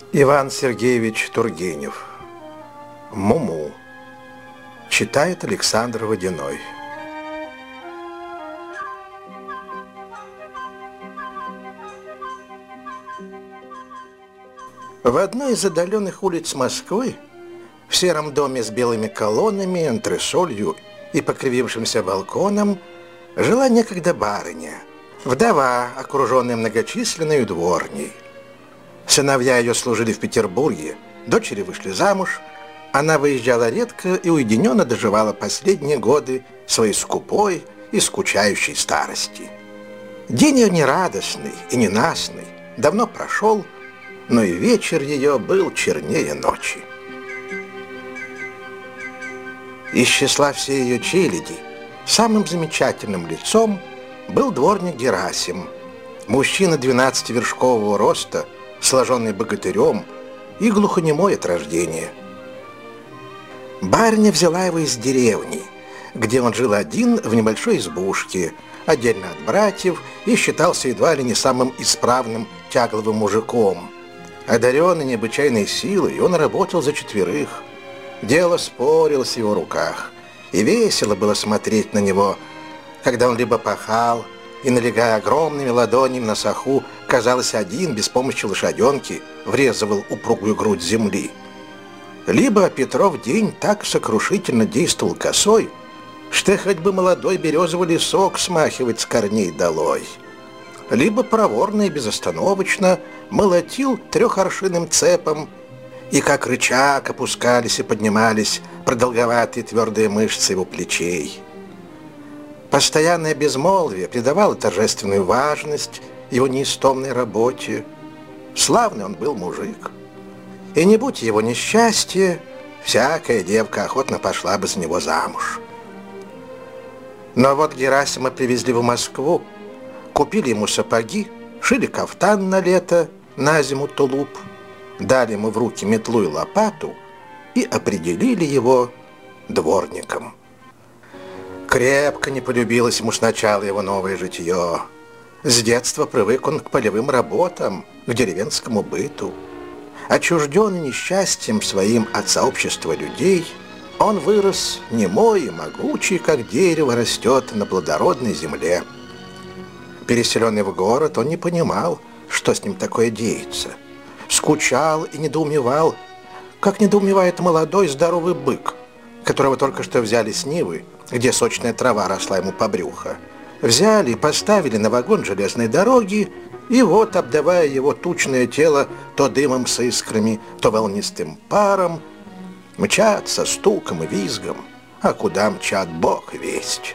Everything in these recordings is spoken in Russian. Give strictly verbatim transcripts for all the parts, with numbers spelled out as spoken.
Иван Сергеевич Тургенев. Муму. Читает Александр Водяной. В одной из отдаленных улиц Москвы, в сером доме с белыми колоннами, антресолью и покривившимся балконом, жила некогда барыня, вдова, окруженная многочисленной дворней. Сыновья ее служили в Петербурге, дочери вышли замуж, она выезжала редко и уединенно доживала последние годы своей скупой и скучающей старости. День ее нерадостный и ненастный давно прошел, но и вечер ее был чернее ночи. Из числа всей ее челяди самым замечательным лицом был дворник Герасим, мужчина двенадцативершкового роста, сложенный богатырем и глухонемой от рождения. Барыня взяла его из деревни, где он жил один в небольшой избушке, отдельно от братьев, и считался едва ли не самым исправным тягловым мужиком. Одаренный необычайной силой, он работал за четверых. Дело спорилось в его руках, и весело было смотреть на него, когда он либо пахал и, налегая огромными ладонями на саху, казалось, один, без помощи лошаденки, врезывал упругую грудь земли. Либо Петров день так сокрушительно действовал косой, что хоть бы молодой березовый лесок смахивать с корней долой. Либо проворно и безостановочно молотил трехоршинным цепом, и как рычаг опускались и поднимались продолговатые твердые мышцы его плечей. Постоянное безмолвие придавало торжественную важность его неистомной работе. Славный он был мужик. И не будь его несчастья, всякая девка охотно пошла бы за него замуж. Но вот Герасима привезли в Москву, купили ему сапоги, шили кафтан на лето, на зиму тулуп, дали ему в руки метлу и лопату и определили его дворником. Крепко не полюбилось ему сначала его новое житье. С детства привык он к полевым работам, к деревенскому быту. Отчужденный несчастьем своим от сообщества людей, он вырос немой и могучий, как дерево растет на плодородной земле. Переселенный в город, он не понимал, что с ним такое деется. Скучал и недоумевал, как недоумевает молодой здоровый бык, которого только что взяли с Нивы, где сочная трава росла ему по брюхо. Взяли и поставили на вагон железной дороги, и вот, обдавая его тучное тело то дымом с искрами, то волнистым паром, мчат со стуком и визгом, а куда мчат, Бог весть.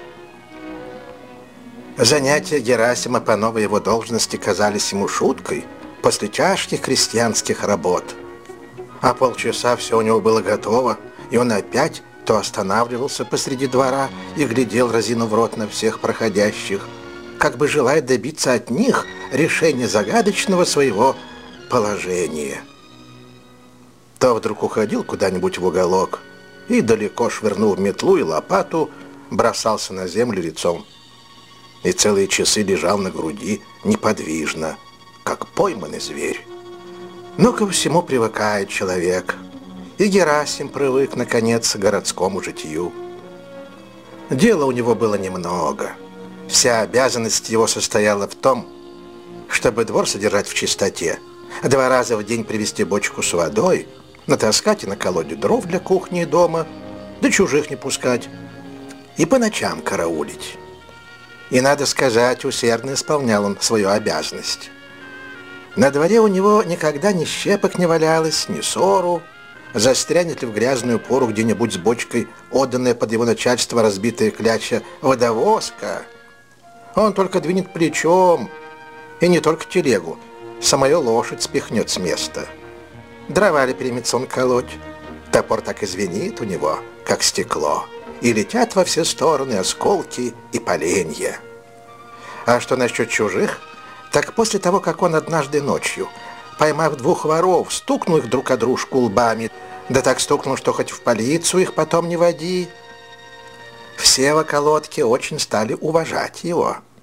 Занятия Герасима по новой его должности казались ему шуткой после тяжких крестьянских работ. А полчаса все у него было готово, и он опять то останавливался посреди двора и глядел, разинув рот, на всех проходящих, как бы желая добиться от них решения загадочного своего положения. То вдруг уходил куда-нибудь в уголок и, далеко швырнув метлу и лопату, бросался на землю лицом и целые часы лежал на груди неподвижно, как пойманный зверь. Но ко всему привыкает человек, и Герасим привык, наконец, к городскому житию. Дела у него было немного. Вся обязанность его состояла в том, чтобы двор содержать в чистоте, два раза в день привезти бочку с водой, натаскать и наколоть дров для кухни и дома, да чужих не пускать, и по ночам караулить. И, надо сказать, усердно исполнял он свою обязанность. На дворе у него никогда ни щепок не валялось, ни сору. Застрянет ли в грязную пору где-нибудь с бочкой, отданная под его начальство разбитая кляча водовозка, он только двинет плечом, и не только телегу, самую лошадь спихнет с места. Дрова ли примется он колоть, топор так и звенит у него, как стекло, и летят во все стороны осколки и поленья. А что насчет чужих, так после того, как он однажды ночью, поймав двух воров, стукнул их друг о дружку лбами, да так стукнул, что хоть в полицию их потом не води, все в околотке очень стали уважать его.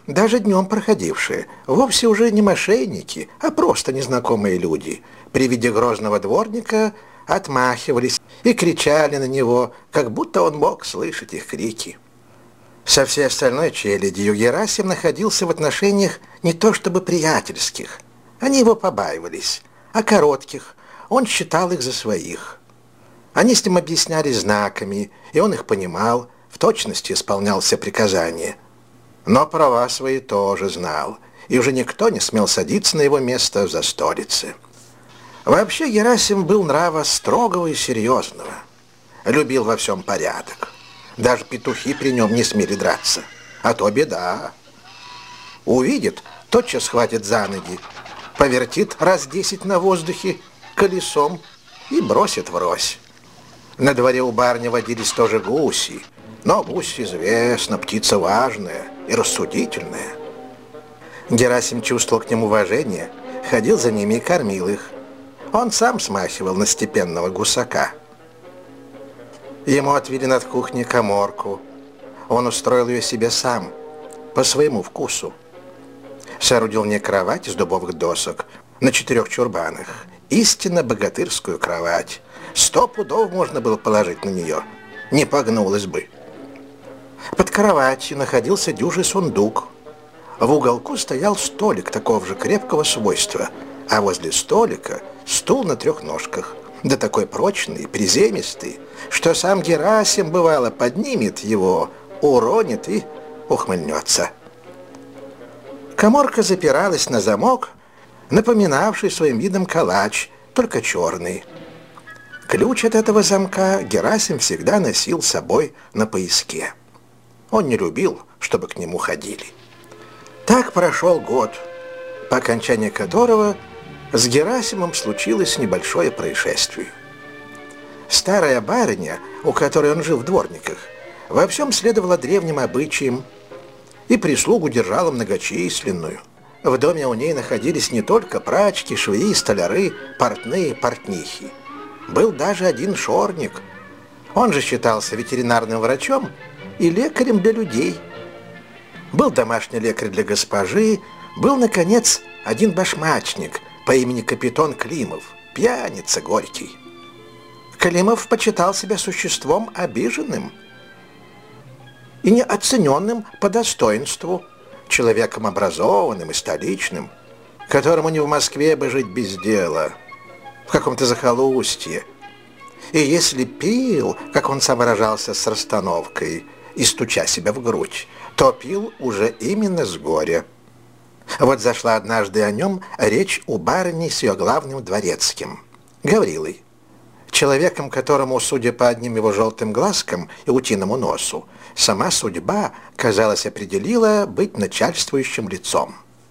даже днем проходившие, вовсе уже не мошенники, а просто незнакомые люди, при виде грозного дворника отмахивались и кричали на него, как будто он мог слышать их крики. Со всей остальной челядью Герасим находился в отношениях не то чтобы приятельских, они его побаивались, а коротких, он считал их за своих. Они с ним объяснялись знаками, и он их понимал, в точности исполнял все приказания. Но права свои тоже знал, и уже никто не смел садиться на его место за столицы. Вообще Герасим был нрава строгого и серьезного. Любил во всем порядок. Даже петухи при нем не смели драться. А то беда. Увидит, тотчас схватит за ноги, повертит раз десять на воздухе колесом и бросит врозь. На дворе у барня водились тоже гуси, но гусь, известно, птица важная и рассудительная. Герасим чувствовал к ним уважение, ходил за ними и кормил их. Он сам смахивал на степенного гусака. Ему отвели над кухней каморку. Он устроил ее себе сам, по своему вкусу. Соорудил мне кровать из дубовых досок на четырех чурбанах. Истинно богатырскую кровать. Сто пудов можно было положить на нее. Не погнулась бы. Под кроватью находился дюжий сундук. В уголку стоял столик такого же крепкого свойства, а возле столика стул на трех ножках, да такой прочный и приземистый, что сам Герасим, бывало, поднимет его, уронит и ухмыльнется. Каморка запиралась на замок, напоминавший своим видом калач, только черный. Ключ от этого замка Герасим всегда носил с собой на пояске. Он не любил, чтобы к нему ходили. Так прошел год, по окончании которого с Герасимом случилось небольшое происшествие. Старая барыня, у которой он жил в дворниках, во всем следовала древним обычаям и прислугу держала многочисленную. В доме у ней находились не только прачки, швеи, столяры, портные, портнихи. Был даже один шорник. Он же считался ветеринарным врачом и лекарем для людей. Был домашний лекарь для госпожи, был, наконец, один башмачник по имени капитан Климов, пьяница горький. Климов почитал себя существом обиженным и неоцененным по достоинству, человеком образованным и столичным, которому не в Москве бы жить без дела, в каком-то захолустье. И если пил, как он сам выражался с расстановкой, и стуча себя в грудь, то пил уже именно с горя. Вот зашла однажды о нем речь у барыни с ее главным дворецким, Гаврилой, человеком, которому, судя по одним его желтым глазкам и утиному носу, сама судьба, казалось, определила быть начальствующим лицом.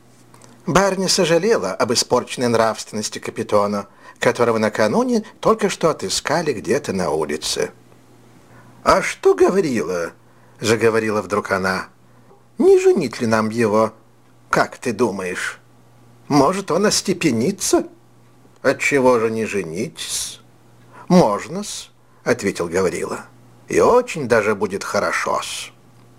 Барыня сожалела об испорченной нравственности капитана, которого накануне только что отыскали где-то на улице. «А что Гаврила?» — заговорила вдруг она. «Не женить ли нам его? Как ты думаешь? Может, он остепенится?» «Отчего же не женить-с?» «Можно-с», — ответил Гаврила. «И очень даже будет хорошо-с».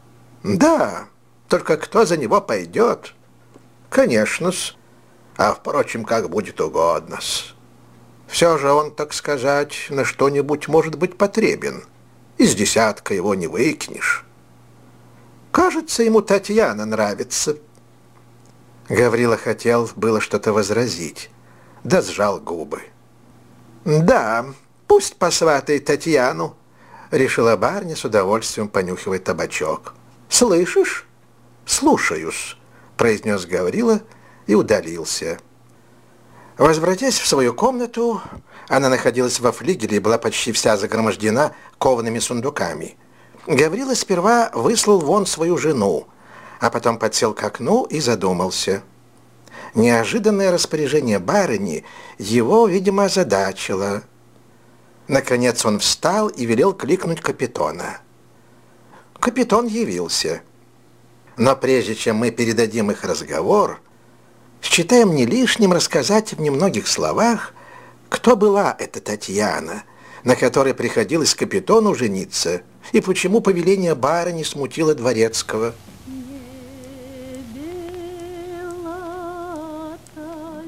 «Да, только кто за него пойдет?» «Конечно-с, а, впрочем, как будет угодно-с. Все же он, так сказать, на что-нибудь может быть потребен. Из десятка его не выкинешь. Кажется, ему Татьяна нравится». Гаврила хотел было что-то возразить, да сжал губы. «Да, пусть посватает Татьяну», — решила барыня, с удовольствием понюхивая табачок. «Слышишь?» «Слушаюсь», — произнес Гаврила и удалился. Возвратясь в свою комнату, она находилась во флигеле и была почти вся загромождена коваными сундуками. Гаврила сперва выслал вон свою жену, а потом подсел к окну и задумался. Неожиданное распоряжение барыни его, видимо, озадачило. Наконец он встал и велел кликнуть капитана. Капитан явился. Но прежде чем мы передадим их разговор, считаем не лишним рассказать в немногих словах, кто была эта Татьяна, на которой приходилось капитану жениться, и почему повеление барыни смутило дворецкого.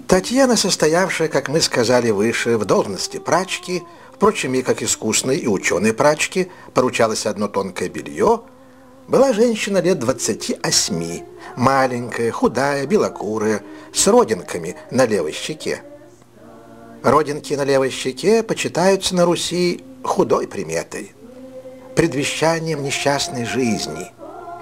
Татьяна, состоявшая, как мы сказали выше, в должности прачки, впрочем, и как искусной и ученой прачки, поручалось одно тонкое белье, была женщина лет двадцати осьми, маленькая, худая, белокурая, с родинками на левой щеке. Родинки на левой щеке почитаются на Руси худой приметой, предвещанием несчастной жизни.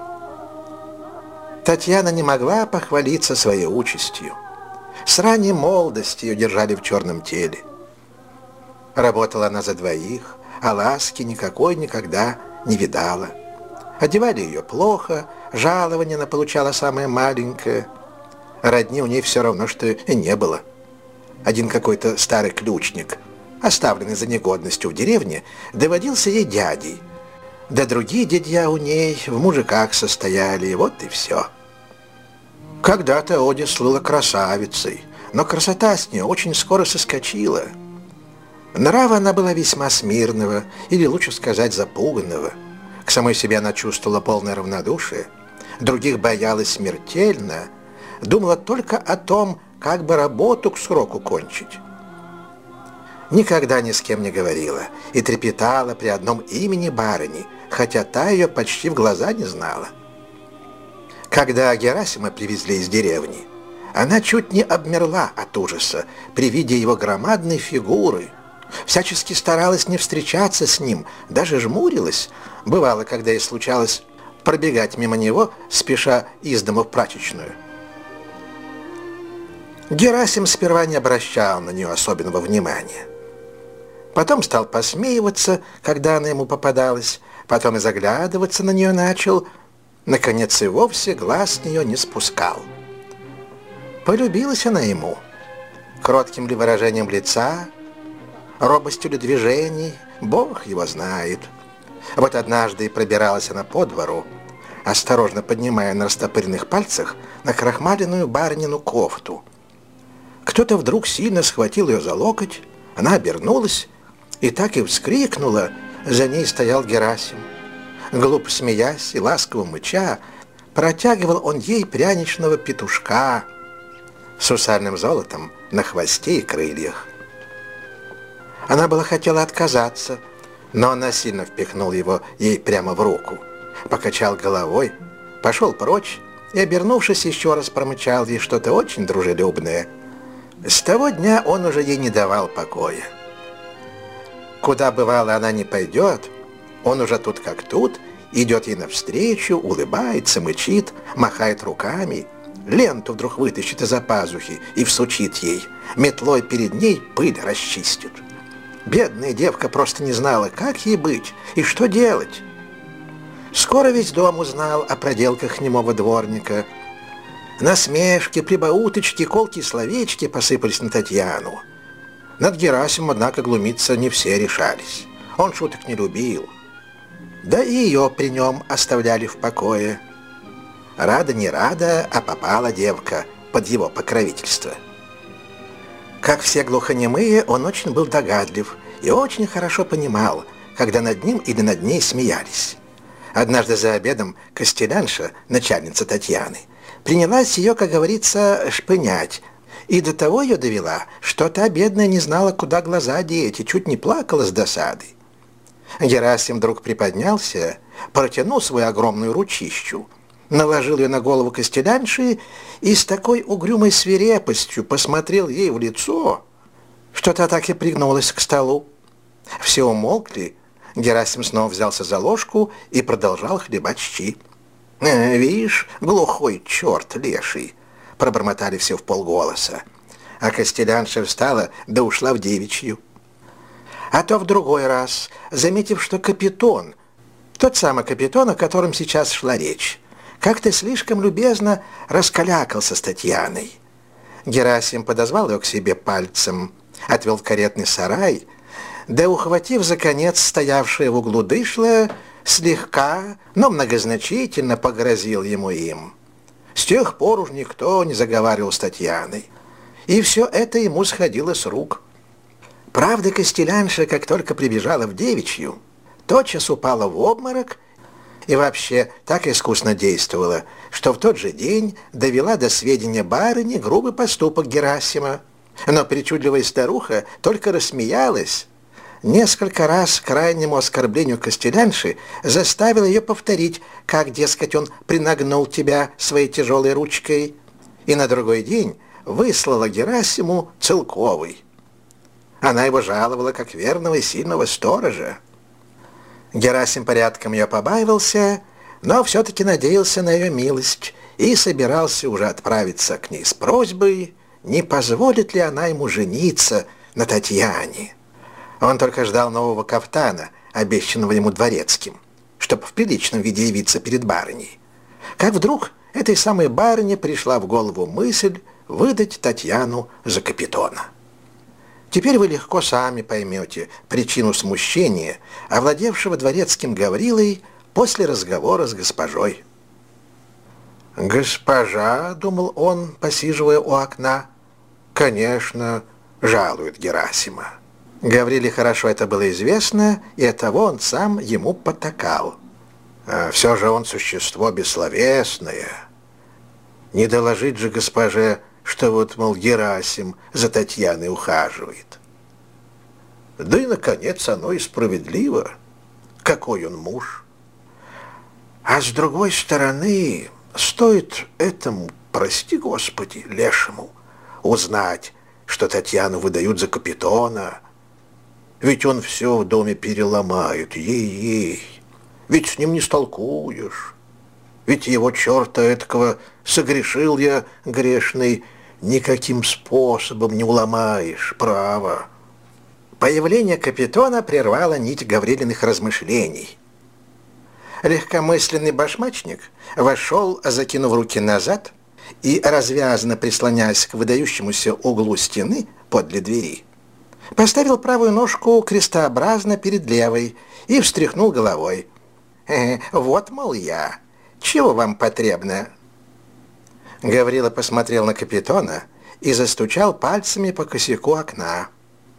Татьяна не могла похвалиться своей участью. С ранней молодости ее держали в черном теле. Работала она за двоих, а ласки никакой никогда не видала. Одевали ее плохо, жалование она получала самое маленькое. Родни у ней все равно, что и не было. Один какой-то старый ключник, оставленный за негодностью в деревне, доводился ей дядей. Да другие дядья у ней в мужиках состояли, вот и все. Когда-то Оля слыла красавицей, но красота с нее очень скоро соскочила. Нрава она была весьма смирного, или лучше сказать запуганного. К самой себе она чувствовала полное равнодушие, других боялась смертельно, думала только о том, как бы работу к сроку кончить. Никогда ни с кем не говорила и трепетала при одном имени барыни, хотя та ее почти в глаза не знала. Когда Герасима привезли из деревни, она чуть не обмерла от ужаса при виде его громадной фигуры, всячески старалась не встречаться с ним, даже жмурилась. Бывало, когда ей случалось пробегать мимо него, спеша из дома в прачечную. Герасим сперва не обращал на нее особенного внимания. Потом стал посмеиваться, когда она ему попадалась, потом и заглядываться на нее начал, наконец и вовсе глаз с нее не спускал. Полюбилась она ему. Кротким ли выражением лица, робостью ли движений, Бог его знает. Вот однажды пробиралась она по двору, осторожно поднимая на растопыренных пальцах накрахмаленную барынину кофту. Кто-то вдруг сильно схватил ее за локоть, она обернулась и так и вскрикнула. За ней стоял Герасим. Глупо смеясь и ласково мыча, протягивал он ей пряничного петушка с сусальным золотом на хвосте и крыльях. Она была хотела отказаться, но он насильно впихнул его ей прямо в руку, покачал головой, пошел прочь и, обернувшись, еще раз промычал ей что-то очень дружелюбное. С того дня он уже ей не давал покоя. Куда, бывало, она не пойдет, он уже тут как тут, идет ей навстречу, улыбается, мычит, махает руками, ленту вдруг вытащит из-за пазухи и всучит ей, метлой перед ней пыль расчистит. Бедная девка просто не знала, как ей быть и что делать. Скоро весь дом узнал о проделках немого дворника. Насмешки, прибауточки, колкие словечки посыпались на Татьяну. Над Герасимом, однако, глумиться не все решались. Он шуток не любил. Да и ее при нем оставляли в покое. Рада не рада, а попала девка под его покровительство. Как все глухонемые, он очень был догадлив и очень хорошо понимал, когда над ним или над ней смеялись. Однажды за обедом Костелянша, начальница Татьяны, принялась ее, как говорится, шпынять, и до того ее довела, что та бедная не знала, куда глаза деть, и чуть не плакала с досады. Герасим вдруг приподнялся, протянул свою огромную ручищу, наложил ее на голову Костелянши и с такой угрюмой свирепостью посмотрел ей в лицо, что та так и пригнулась к столу. Все умолкли, Герасим снова взялся за ложку и продолжал хлебать щи. «Э, «Видишь, глухой черт леший!» — пробормотали все вполголоса. А Костелянша встала да ушла в девичью. А то в другой раз, заметив, что капитон, тот самый капитон, о котором сейчас шла речь, как-то слишком любезно раскалякался с Татьяной. Герасим подозвал ее к себе пальцем, отвел в каретный сарай, да, ухватив за конец стоявшее в углу дышло, слегка, но многозначительно погрозил ему им. С тех пор уж никто не заговаривал с Татьяной, и все это ему сходило с рук. Правда, Костелянша, как только прибежала в девичью, тотчас упала в обморок И вообще так искусно действовала, что в тот же день довела до сведения барыни грубый поступок Герасима. Но причудливая старуха только рассмеялась. Несколько раз к крайнему оскорблению костелянши заставила ее повторить, как, дескать, он принагнул тебя своей тяжелой ручкой. И на другой день выслала Герасиму целковый. Она его жаловала как верного и сильного сторожа. Герасим порядком ее побаивался, но все-таки надеялся на ее милость и собирался уже отправиться к ней с просьбой, не позволит ли она ему жениться на Татьяне. Он только ждал нового кафтана, обещанного ему дворецким, чтобы в приличном виде явиться перед барыней. Как вдруг этой самой барыне пришла в голову мысль выдать Татьяну за капитона. Теперь вы легко сами поймете причину смущения, овладевшего дворецким Гаврилой после разговора с госпожой. «Госпожа, — думал он, посиживая у окна, — конечно, жалует Герасима». Гавриле хорошо это было известно, и оттого он сам ему потакал. А все же он существо бессловесное. Не доложить же госпоже, что вот, мол, Герасим за Татьяной ухаживает. Да и, наконец, оно и справедливо. Какой он муж. А с другой стороны, стоит этому, прости господи, лешему, узнать, что Татьяну выдают за капитона, ведь он все в доме переломает, ей-ей, ведь с ним не столкуешь, ведь его черта этакого согрешил я, грешный, никаким способом не уломаешь, право. Появление капитона прервало нить Гаврилиных размышлений. Легкомысленный башмачник вошел, закинув руки назад и, развязно прислоняясь к выдающемуся углу стены подле двери, поставил правую ножку крестообразно перед левой и встряхнул головой. «Э, вот, мол, я. Чего вам потребно?» Гаврила посмотрел на капитона и застучал пальцами по косяку окна.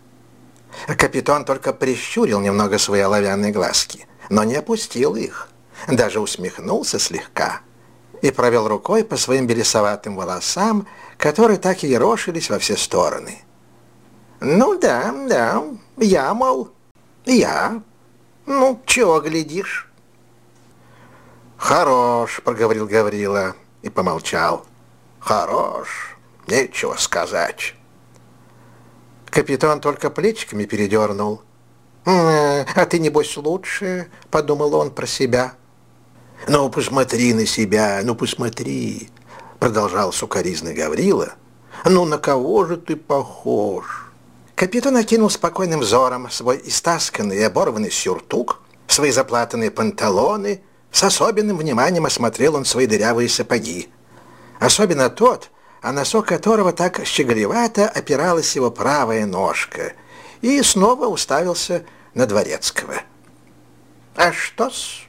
Капитон только прищурил немного свои оловянные глазки, но не опустил их, даже усмехнулся слегка и провел рукой по своим белесоватым волосам, которые так и ерошились во все стороны. «Ну да, да, я, мол, я. Ну, чего глядишь?» «Хорош», — проговорил Гаврила и помолчал. «Хорош, нечего сказать». Капитан только плечиками передернул. «А ты, небось, лучше», — подумал он про себя. «Ну, посмотри на себя, ну, посмотри», — продолжал сукоризный Гаврила. «Ну, на кого же ты похож?» Капитан окинул спокойным взором свой истасканный и оборванный сюртук, свои заплатанные панталоны. С особенным вниманием осмотрел он свои дырявые сапоги. Особенно тот, о носок которого так щеголевато опиралась его правая ножка, и снова уставился на дворецкого. «А что-с?»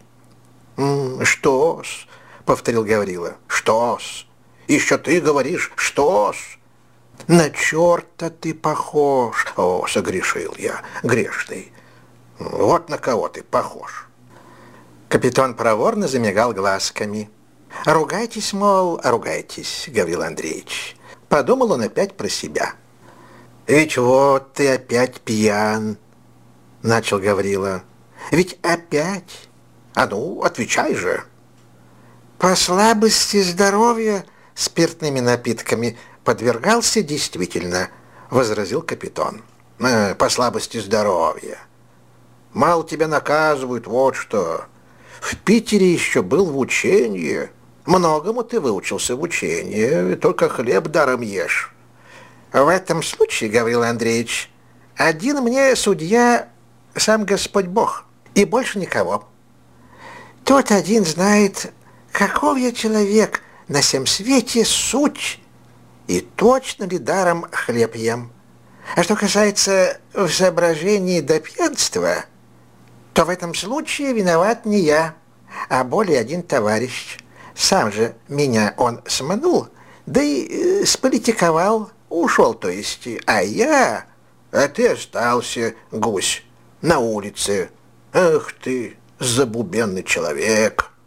«Что-с?» — повторил Гаврила. «Что-с? Еще ты говоришь «что-с»?» «На черта ты похож!» «О, согрешил я, грешный! Вот на кого ты похож!» Капитан проворно замигал глазками. «Ругайтесь, мол, ругайтесь, Гаврил Андреевич». Подумал он опять про себя. «Ведь вот ты опять пьян», — начал Гаврила. «Ведь опять? А ну, отвечай же». «По слабости здоровья спиртными напитками подвергался действительно», — возразил капитан. «Э, «По слабости здоровья. Мало тебя наказывают, вот что. В Питере еще был в учении. Многому ты выучился в учении, только хлеб даром ешь». «В этом случае, Гаврил Андреевич, один мне судья сам Господь Бог, и больше никого. Тот один знает, каков я человек на всем свете суть, и точно ли даром хлеб ем. А что касается в соображении до пьянства, то в этом случае виноват не я, а более один товарищ. Сам же меня он сманул, да и э, сполитиковал, ушел, то есть, а я... А ты остался, гусь, на улице. Эх ты, забубенный человек».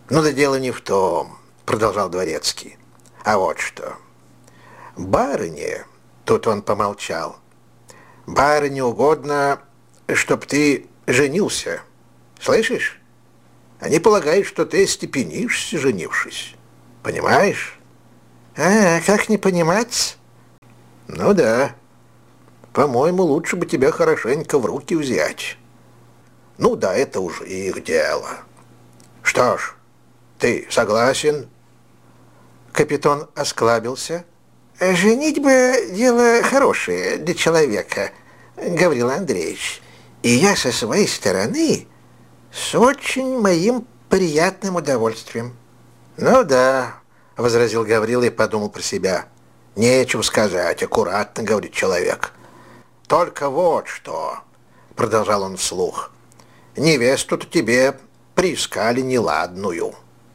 Ну да дело не в том, продолжал Дворецкий, а вот что. Барыне, тут он помолчал, барыне угодно, чтоб ты женился. Слышишь? Они полагают, что ты остепенишься, женившись. Понимаешь? А, как не понимать? Ну да. По-моему, лучше бы тебя хорошенько в руки взять. Ну да, это уже их дело. Что ж, ты согласен? Капитан осклабился. «Женитьба — дело хорошее для человека, Гаврил Андреевич. И я со своей стороны с очень моим приятным удовольствием». «Ну да», — возразил Гаврил и подумал про себя. «Нечего сказать, аккуратно, — говорит человек. Только вот что, — продолжал он вслух, — невесту-то тебе приискали неладную».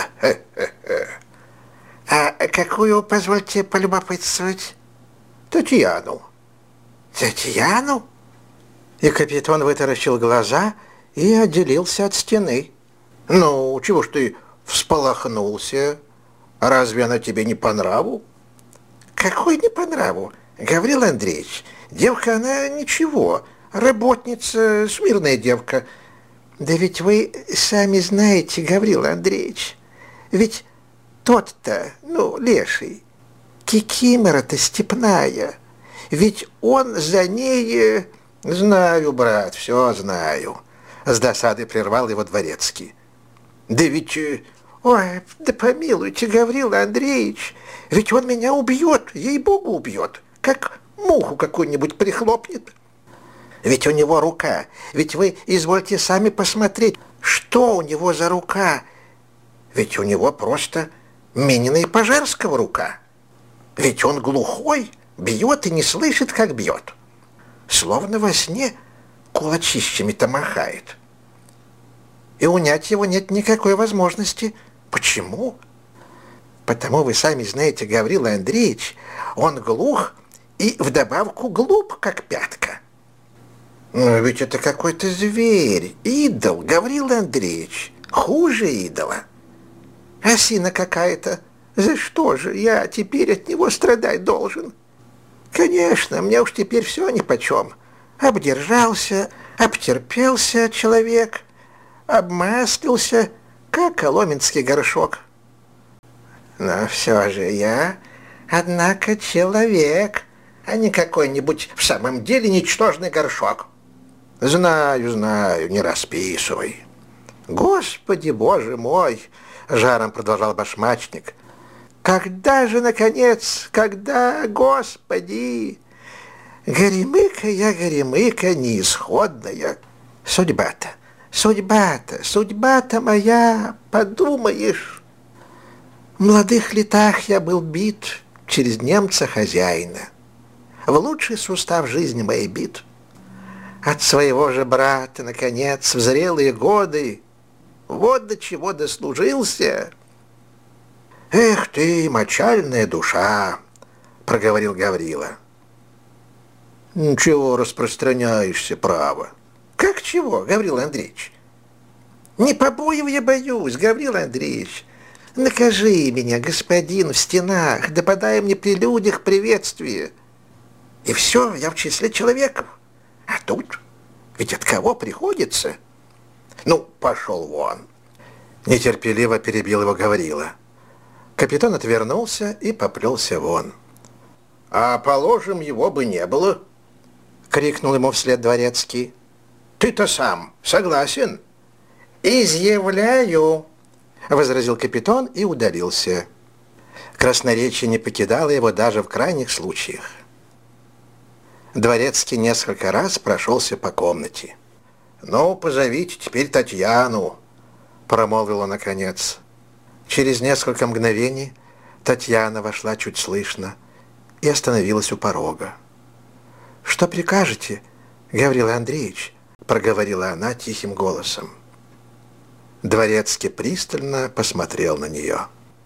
«А какую, позвольте полюбопытствовать?» «Татьяну». «Татьяну?» И капитан вытаращил глаза и отделился от стены. «Ну, чего ж ты всполохнулся? Разве она тебе не по нраву?» «Какой не по нраву, Гаврил Андреевич? Девка она ничего, работница, смирная девка. Да ведь вы сами знаете, Гаврил Андреевич, ведь тот-то, ну, леший, кикимора-то степная, ведь он за ней...» «Знаю, брат, все знаю», — с досадой прервал его Дворецкий. «Да ведь... Ой, да помилуйте, Гаврил Андреевич, ведь он меня убьет, ей-богу убьет, как муху какую-нибудь прихлопнет. Ведь у него рука, ведь вы извольте сами посмотреть, что у него за рука. Ведь у него просто Минина и Пожарского рука. Ведь он глухой, бьет и не слышит, как бьет. Словно во сне кулачищами-то махает. И унять его нет никакой возможности. Почему? Потому вы сами знаете, Гаврил Андреевич, он глух и вдобавку глуп, как пятка. Но ведь это какой-то зверь, идол, Гаврил Андреевич, хуже идола. Осина какая-то. За что же я теперь от него страдать должен? Конечно, мне уж теперь все нипочем. Обдержался, обтерпелся человек, обмаслился, как коломенский горшок. Но все же я, однако, человек, а не какой-нибудь в самом деле ничтожный горшок. Знаю, знаю, не расписывай. Господи, Боже мой, жаром продолжал башмачник. Когда же, наконец, когда, Господи? Горемыка я, горемыка неисходная. Судьба-то, судьба-то, судьба-то моя, подумаешь. В молодых летах я был бит через немца хозяина. В лучший сустав жизни моей бит. От своего же брата, наконец, в зрелые годы, вот до чего дослужился. «Эх ты, мочальная душа!» — проговорил Гаврила. «Чего распространяешься, право?» «Как чего, Гаврил Андреевич?» «Не побоев я боюсь, Гаврил Андреевич. Накажи меня, господин, в стенах, да подай мне при людях приветствие. И все, я в числе человеков. А тут ведь от кого приходится?» «Ну, пошел вон!» Нетерпеливо перебил его Гаврила. Капитан отвернулся и поплелся вон. «А положим, его бы не было!» — крикнул ему вслед Дворецкий. «Ты-то сам согласен?» «Изъявляю!» — возразил капитан и удалился. Красноречие не покидало его даже в крайних случаях. Дворецкий несколько раз прошелся по комнате. «Ну, позовите теперь Татьяну!» — промолвил он наконец. Через несколько мгновений Татьяна вошла чуть слышно и остановилась у порога. «Что прикажете, Гаврил Андреевич?» — проговорила она тихим голосом. Дворецкий пристально посмотрел на нее.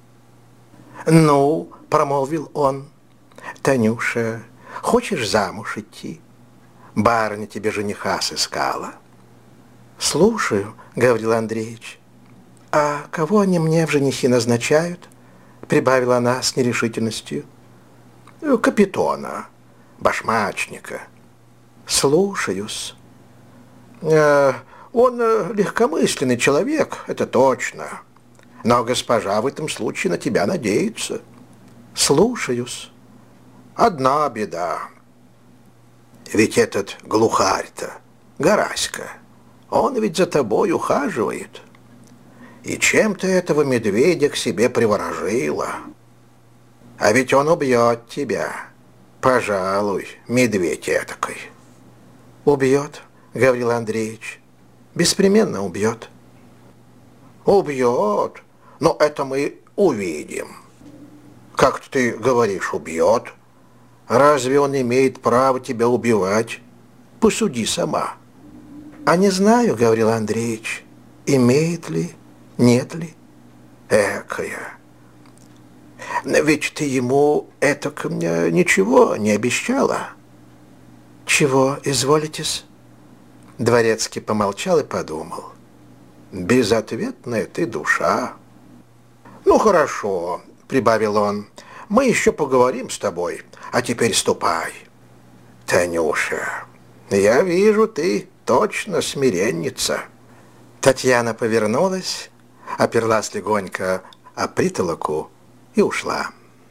«Ну, — промолвил он, — Танюша, хочешь замуж идти? Барыня тебе жениха сыскала». «Слушаю, Гаврил Андреевич». «А кого они мне в женихи назначают?» — прибавила она с нерешительностью. «Капитона, башмачника». «Слушаюсь». Э, «Он легкомысленный человек, это точно. Но госпожа в этом случае на тебя надеется». «Слушаюсь». «Одна беда. Ведь этот глухарь-то, Гораська, он ведь за тобой ухаживает. И чем ты этого медведя к себе приворожила? А ведь он убьет тебя. Пожалуй, медведь этакой». «Убьет, Гаврил Андреевич, беспременно убьет». «Убьет? Но это мы увидим. Как ты говоришь, убьет? Разве он имеет право тебя убивать? Посуди сама». «А не знаю, Гаврил Андреевич, имеет ли, нет ли». «Экая. Ведь ты ему это ко мне ничего не обещала». «Чего, изволитесь?» Дворецкий помолчал и подумал. «Безответная ты душа». «Ну, хорошо», — прибавил он, — «мы еще поговорим с тобой, а теперь ступай». «Танюша, я вижу, ты точно смиренница». Татьяна повернулась, оперлась легонько о притолоку и ушла.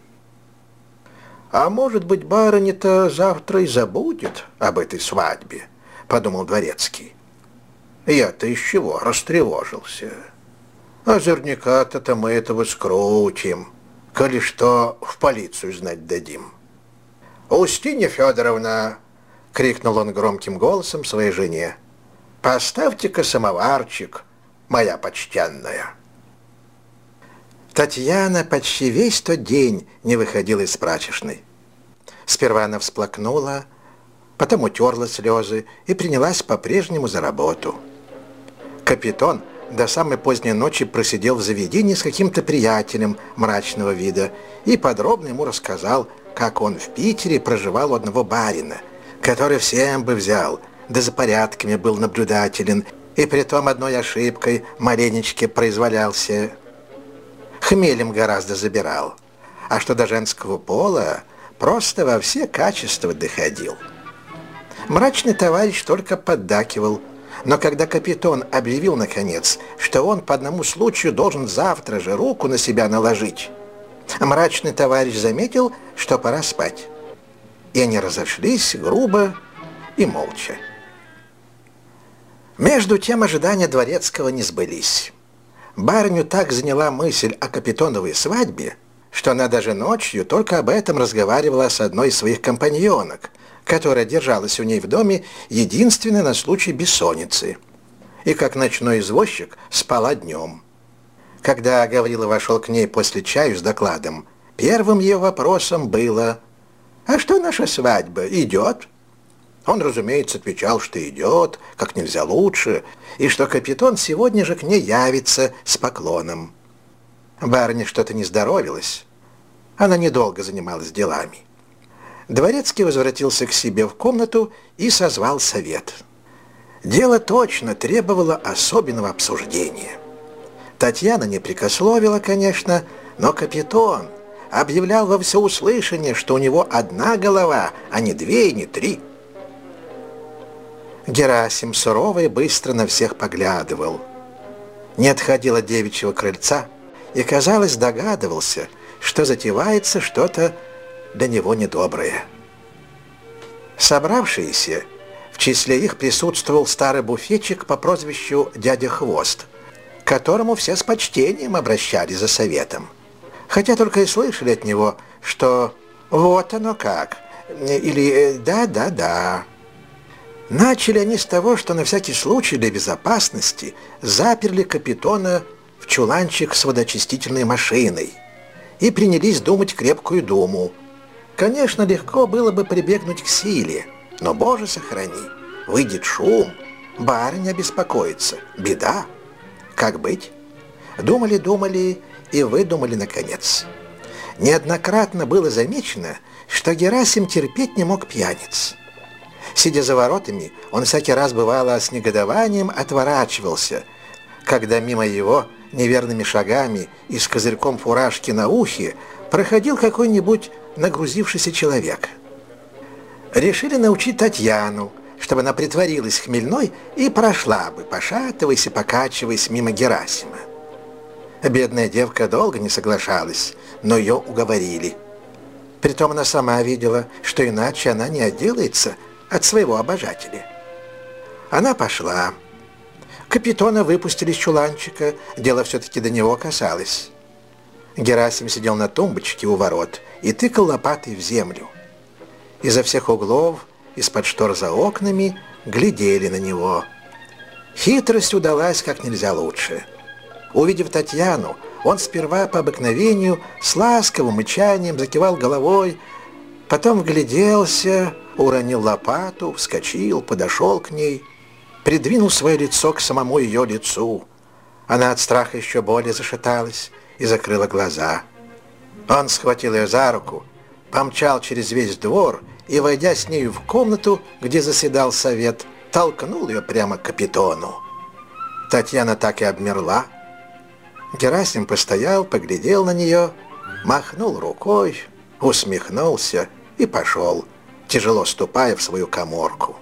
«А может быть, барыня-то завтра и забудет об этой свадьбе», — подумал Дворецкий. «Я-то из чего растревожился? Озорняка-то мы этого скрутим, коли что в полицию знать дадим». «Устинья Федоровна!» — крикнул он громким голосом своей жене. «Поставьте-ка самоварчик, моя почтенная». Татьяна почти весь тот день не выходила из прачечной. Сперва она всплакнула, потом утерла слезы и принялась по-прежнему за работу. Капитон до самой поздней ночи просидел в заведении с каким-то приятелем мрачного вида и подробно ему рассказал, как он в Питере проживал у одного барина, который всем бы взял, да за порядками был наблюдателен, и притом одной ошибкой маленечке произволялся. Хмелем гораздо забирал, а что до женского пола, просто во все качества доходил. Мрачный товарищ только поддакивал, но когда Капитон объявил, наконец, что он по одному случаю должен завтра же руку на себя наложить, мрачный товарищ заметил, что пора спать. И они разошлись грубо и молча. Между тем ожидания Дворецкого не сбылись. Барыню так заняла мысль о Капитоновой свадьбе, что она даже ночью только об этом разговаривала с одной из своих компаньонок, которая держалась у ней в доме единственно на случай бессонницы, и как ночной извозчик спала днем. Когда Гаврила вошел к ней после чаю с докладом, первым ее вопросом было: «А что наша свадьба, идет?» Он, разумеется, отвечал, что идет, как нельзя лучше, и что Капитон сегодня же к ней явится с поклоном. Барыня что-то не здоровилась. Она недолго занималась делами. Дворецкий возвратился к себе в комнату и созвал совет. Дело точно требовало особенного обсуждения. Татьяна не прекословила, конечно, но Капитон объявлял во всеуслышание, что у него одна голова, а не две и не три. Герасим сурово и быстро на всех поглядывал. Не отходил от девичьего крыльца и, казалось, догадывался, что затевается что-то для него недоброе. Собравшиеся, в числе их присутствовал старый буфетчик по прозвищу Дядя Хвост, к которому все с почтением обращались за советом, хотя только и слышали от него, что «вот оно как» или «да-да-да». Начали они с того, что на всякий случай для безопасности заперли Капитона в чуланчик с водоочистительной машиной и принялись думать крепкую думу. Конечно, легко было бы прибегнуть к силе, но, Боже сохрани, выйдет шум, барыня беспокоится, беда. Как быть? Думали-думали и выдумали наконец. Неоднократно было замечено, что Герасим терпеть не мог пьяниц. Сидя за воротами, он всякий раз, бывало, с негодованием отворачивался, когда мимо его неверными шагами и с козырьком фуражки на ухе проходил какой-нибудь нагрузившийся человек. Решили научить Татьяну, чтобы она притворилась хмельной и прошла бы, пошатываясь и покачиваясь мимо Герасима. Бедная девка долго не соглашалась, но ее уговорили. Притом она сама видела, что иначе она не отделается от своего обожателя. Она пошла. Капитона выпустили из чуланчика, дело все-таки до него касалось. Герасим сидел на тумбочке у ворот и тыкал лопатой в землю. Изо всех углов, из-под штор за окнами, глядели на него. Хитрость удалась как нельзя лучше. Увидев Татьяну, он сперва по обыкновению с ласковым мычанием закивал головой, потом вгляделся, уронил лопату, вскочил, подошел к ней, придвинул свое лицо к самому ее лицу. Она от страха еще более зашаталась и закрыла глаза. Он схватил ее за руку, помчал через весь двор и, войдя с нею в комнату, где заседал совет, толкнул ее прямо к капитону. Татьяна так и обмерла. Герасим постоял, поглядел на нее, махнул рукой, усмехнулся и пошел, тяжело ступая в свою каморку.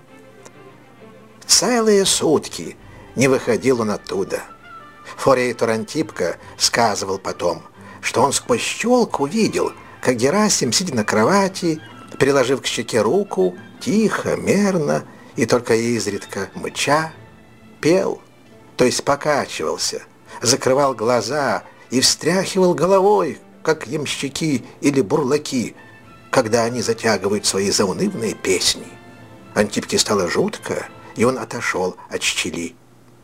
Целые сутки не выходил он оттуда. Форейтор Антипка сказывал потом, что он сквозь щелку видел, как Герасим, сидя на кровати, приложив к щеке руку, тихо, мерно и только изредка мыча, пел, то есть покачивался, закрывал глаза и встряхивал головой, как ямщики или бурлаки, когда они затягивают свои заунывные песни. Антипке стало жутко, и он отошел от щели.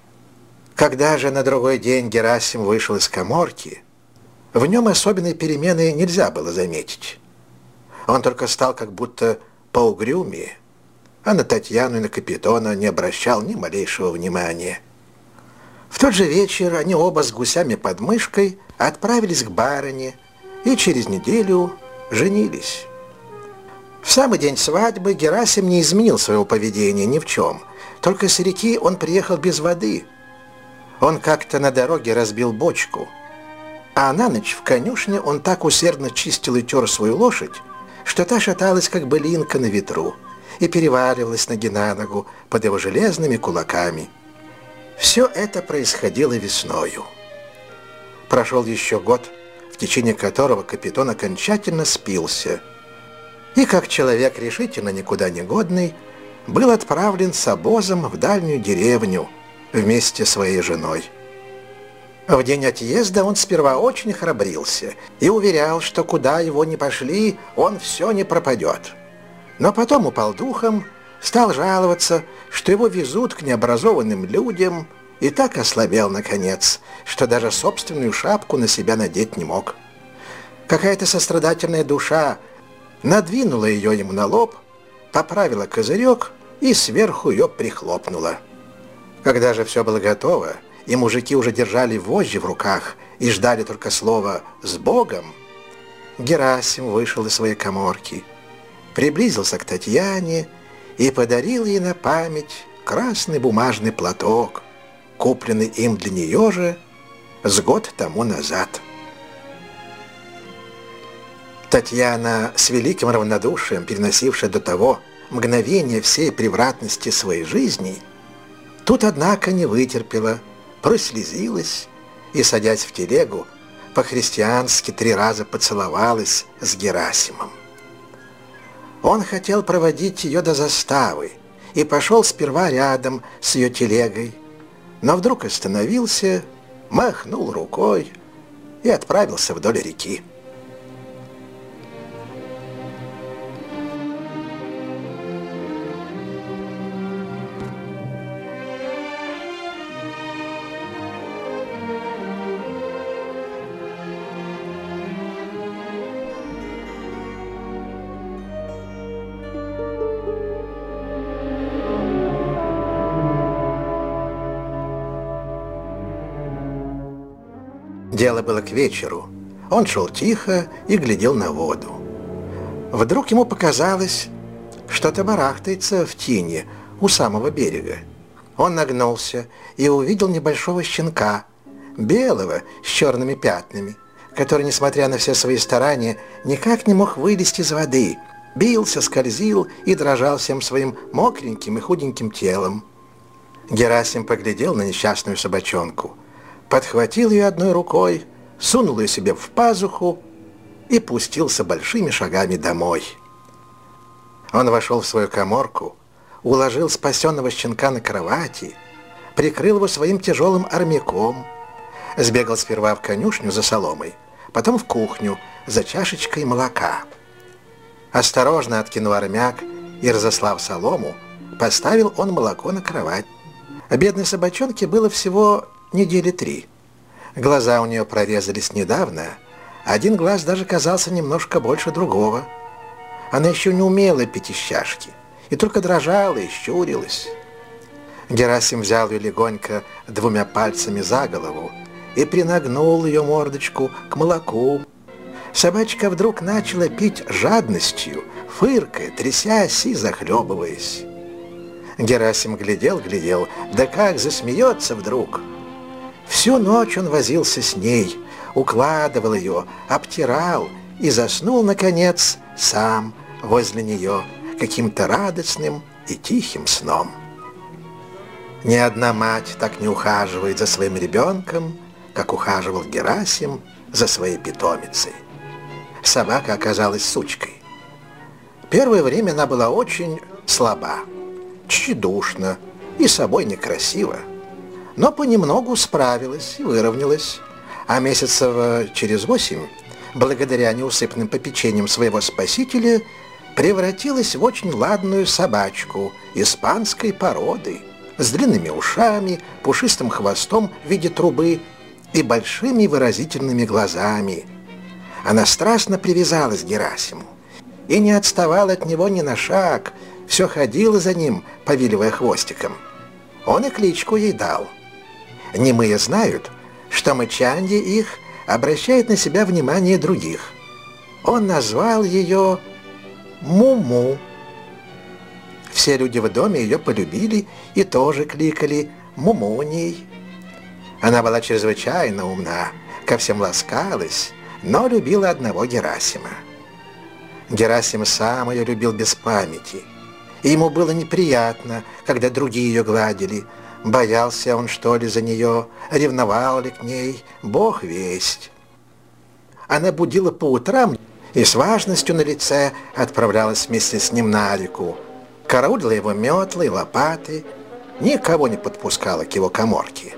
Когда же на другой день Герасим вышел из каморки, в нем особенной перемены нельзя было заметить. Он только стал как будто поугрюмее, а на Татьяну и на капитона не обращал ни малейшего внимания. В тот же вечер они оба с гусями под мышкой отправились к барыне и через неделю женились. В самый день свадьбы Герасим не изменил своего поведения ни в чем, только с реки он приехал без воды. Он как-то на дороге разбил бочку, а на ночь в конюшне он так усердно чистил и тер свою лошадь, что та шаталась, как былинка на ветру, и переваливалась ноги на ногу под его железными кулаками. Все это происходило весною. Прошел еще год, в течение которого капитон окончательно спился, и, как человек решительно никуда не годный, был отправлен с обозом в дальнюю деревню вместе с своей женой. В день отъезда он сперва очень храбрился и уверял, что куда его ни пошли, он все не пропадет. Но потом упал духом, стал жаловаться, что его везут к необразованным людям, и так ослабел, наконец, что даже собственную шапку на себя надеть не мог. Какая-то сострадательная душа надвинула ее ему на лоб, поправила козырек и сверху ее прихлопнула. Когда же все было готово, и мужики уже держали вожжи в руках и ждали только слова «с Богом», Герасим вышел из своей каморки, приблизился к Татьяне и подарил ей на память красный бумажный платок, купленный им для нее же с год тому назад. Татьяна, с великим равнодушием переносившая до того мгновение всей превратности своей жизни, тут, однако, не вытерпела, прослезилась и, садясь в телегу, по-христиански три раза поцеловалась с Герасимом. Он хотел проводить ее до заставы и пошел сперва рядом с ее телегой, но вдруг остановился, махнул рукой и отправился вдоль реки. Дело было к вечеру. Он шел тихо и глядел на воду. Вдруг ему показалось, что-то барахтается в тине у самого берега. Он нагнулся и увидел небольшого щенка, белого с черными пятнами, который, несмотря на все свои старания, никак не мог вылезти из воды, бился, скользил и дрожал всем своим мокреньким и худеньким телом. Герасим поглядел на несчастную собачонку, подхватил ее одной рукой, сунул ее себе в пазуху и пустился большими шагами домой. Он вошел в свою каморку, уложил спасенного щенка на кровати, прикрыл его своим тяжелым армяком, сбегал сперва в конюшню за соломой, потом в кухню за чашечкой молока. Осторожно откинув армяк и разослав солому, поставил он молоко на кровать. А бедной собачонке было всего недели три. Глаза у нее прорезались недавно, один глаз даже казался немножко больше другого. Она еще не умела пить из чашки и только дрожала и щурилась. Герасим взял ее легонько двумя пальцами за голову и принагнул ее мордочку к молоку. Собачка вдруг начала пить жадностью, фыркая, трясясь и захлебываясь. Герасим глядел, глядел, да как засмеется вдруг. Всю ночь он возился с ней, укладывал ее, обтирал и заснул, наконец, сам возле нее каким-то радостным и тихим сном. Ни одна мать так не ухаживает за своим ребенком, как ухаживал Герасим за своей питомицей. Собака оказалась сучкой. Первое время она была очень слаба, тщедушна и собой некрасива, но понемногу справилась и выровнялась, а месяцев через восемь, благодаря неусыпным попечениям своего спасителя, превратилась в очень ладную собачку испанской породы с длинными ушами, пушистым хвостом в виде трубы и большими выразительными глазами. Она страстно привязалась к Герасиму и не отставала от него ни на шаг, все ходила за ним, повиливая хвостиком. Он и кличку ей дал. Немые знают, что мычанье их обращает на себя внимание других. Он назвал ее Му-Му. Все люди в доме ее полюбили и тоже кликали Мумуней. Она была чрезвычайно умна, ко всем ласкалась, но любила одного Герасима. Герасим сам ее любил без памяти. И ему было неприятно, когда другие ее гладили. Боялся он, что ли, за нее, ревновал ли к ней, бог весть. Она будила по утрам и с важностью на лице отправлялась вместе с ним на реку. Караулила его метлой, лопатой, никого не подпускала к его каморке.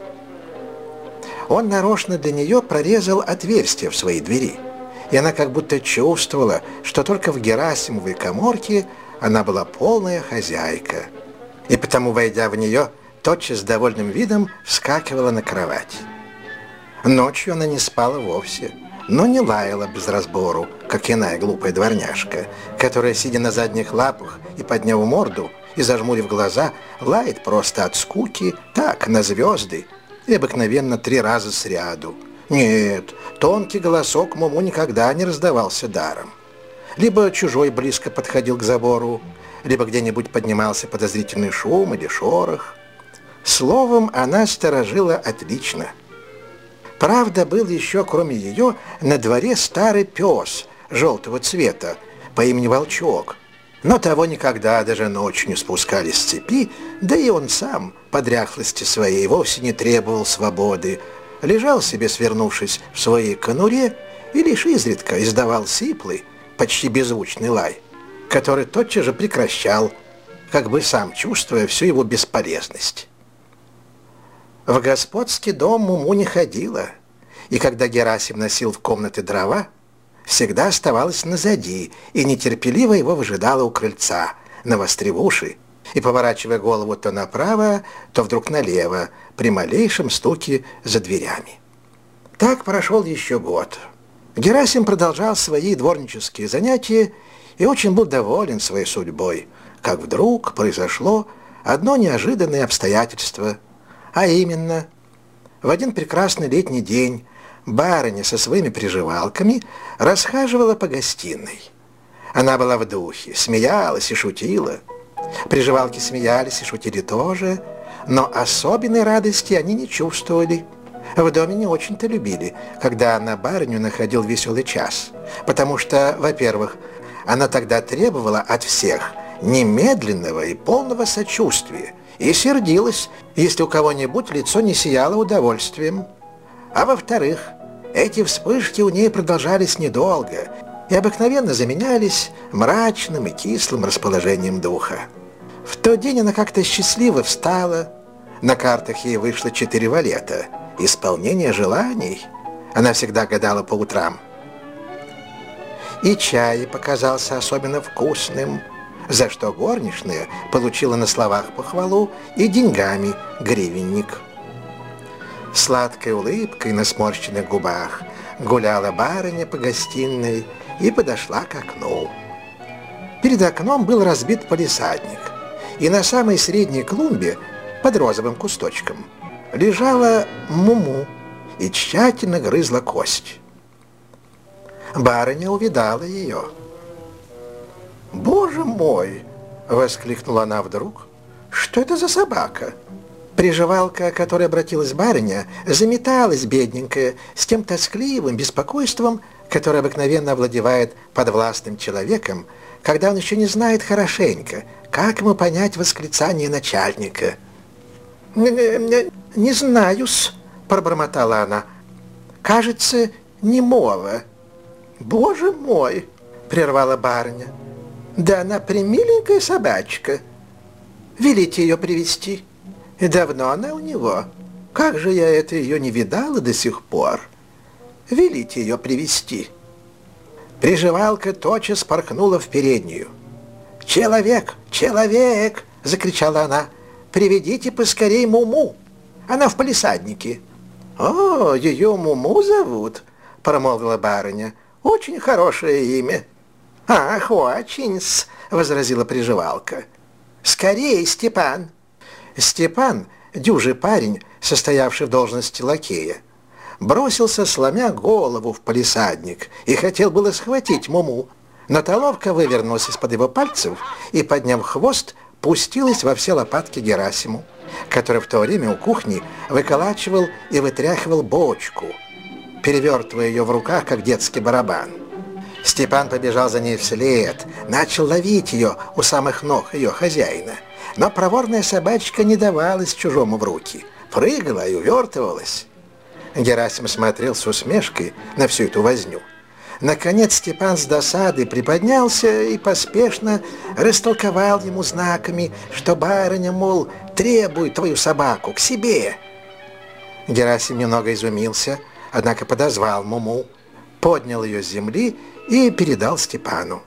Он нарочно для нее прорезал отверстие в своей двери, и она как будто чувствовала, что только в Герасимовой каморке она была полная хозяйка, и потому, войдя в нее, тотчас с довольным видом вскакивала на кровать. Ночью она не спала вовсе, но не лаяла без разбору, как иная глупая дворняжка, которая, сидя на задних лапах и подняв морду и зажмурив глаза, лает просто от скуки, так, на звезды, и обыкновенно три раза сряду. Нет, тонкий голосок Му-Му никогда не раздавался даром. Либо чужой близко подходил к забору, либо где-нибудь поднимался подозрительный шум или шорох. Словом, она сторожила отлично. Правда, был еще, кроме ее, на дворе старый пес желтого цвета по имени Волчок, но того никогда даже ночью не спускали с цепи, да и он сам, по дряхлости своей, вовсе не требовал свободы, лежал себе, свернувшись в своей конуре, и лишь изредка издавал сиплый, почти беззвучный лай, который тотчас же прекращал, как бы сам чувствуя всю его бесполезность. В господский дом Му-Му не ходила, и когда Герасим носил в комнаты дрова, всегда оставалась назади и нетерпеливо его выжидала у крыльца, навострив уши и поворачивая голову то направо, то вдруг налево, при малейшем стуке за дверями. Так прошел еще год. Герасим продолжал свои дворнические занятия и очень был доволен своей судьбой, как вдруг произошло одно неожиданное обстоятельство, а именно, в один прекрасный летний день барыня со своими приживалками расхаживала по гостиной. Она была в духе, смеялась и шутила. Приживалки смеялись и шутили тоже, но особенной радости они не чувствовали. В доме не очень-то любили, когда на барыню находил веселый час, потому что, во-первых, она тогда требовала от всех немедленного и полного сочувствия и сердилась, если у кого-нибудь лицо не сияло удовольствием. А во-вторых, эти вспышки у ней продолжались недолго и обыкновенно заменялись мрачным и кислым расположением духа. В тот день она как-то счастливо встала. На картах ей вышло четыре валета. Исполнение желаний. Она всегда гадала по утрам. И чай показался особенно вкусным, за что горничная получила на словах похвалу и деньгами гривенник. Сладкой улыбкой на сморщенных губах гуляла барыня по гостиной и подошла к окну. Перед окном был разбит палисадник, и на самой средней клумбе под розовым кусточком лежала Муму и тщательно грызла кость. Барыня увидала ее. «Боже мой!» — воскликнула она вдруг. «Что это за собака?» Приживалка, к которой обратилась барыня, заметалась, бедненькая, с тем тоскливым беспокойством, которое обыкновенно овладевает подвластным человеком, когда он еще не знает хорошенько, как ему понять восклицание начальника. «Не, не, не знаю-с», — пробормотала она. «Кажется, немого». «Боже мой!» — прервала барыня. «Да она примиленькая собачка. Велите ее привести. Давно она у него. Как же я это ее не видала до сих пор. Велите ее привести». Приживалка тотчас порхнула в переднюю. «Человек! Человек!» — закричала она. «Приведите поскорей Муму! Она в палисаднике». «О, ее Муму зовут?» — промолвила барыня. «Очень хорошее имя». «Ах, очень-с!» — возразила приживалка. «Скорей, Степан!» Степан, дюжий парень, состоявший в должности лакея, бросился, сломя голову, в палисадник и хотел было схватить Муму, но та ловко вывернулась из-под его пальцев и, подняв хвост, пустилась во все лопатки Герасиму, который в то время у кухни выколачивал и вытряхивал бочку, перевертывая ее в руках, как детский барабан. Степан побежал за ней вслед, начал ловить ее у самых ног ее хозяина, но проворная собачка не давалась чужому в руки, прыгала и увертывалась. Герасим смотрел с усмешкой на всю эту возню. Наконец Степан с досадой приподнялся и поспешно растолковал ему знаками, что барыня, мол, требует твою собаку к себе. Герасим немного изумился, однако подозвал Муму, поднял ее с земли и передал Степану.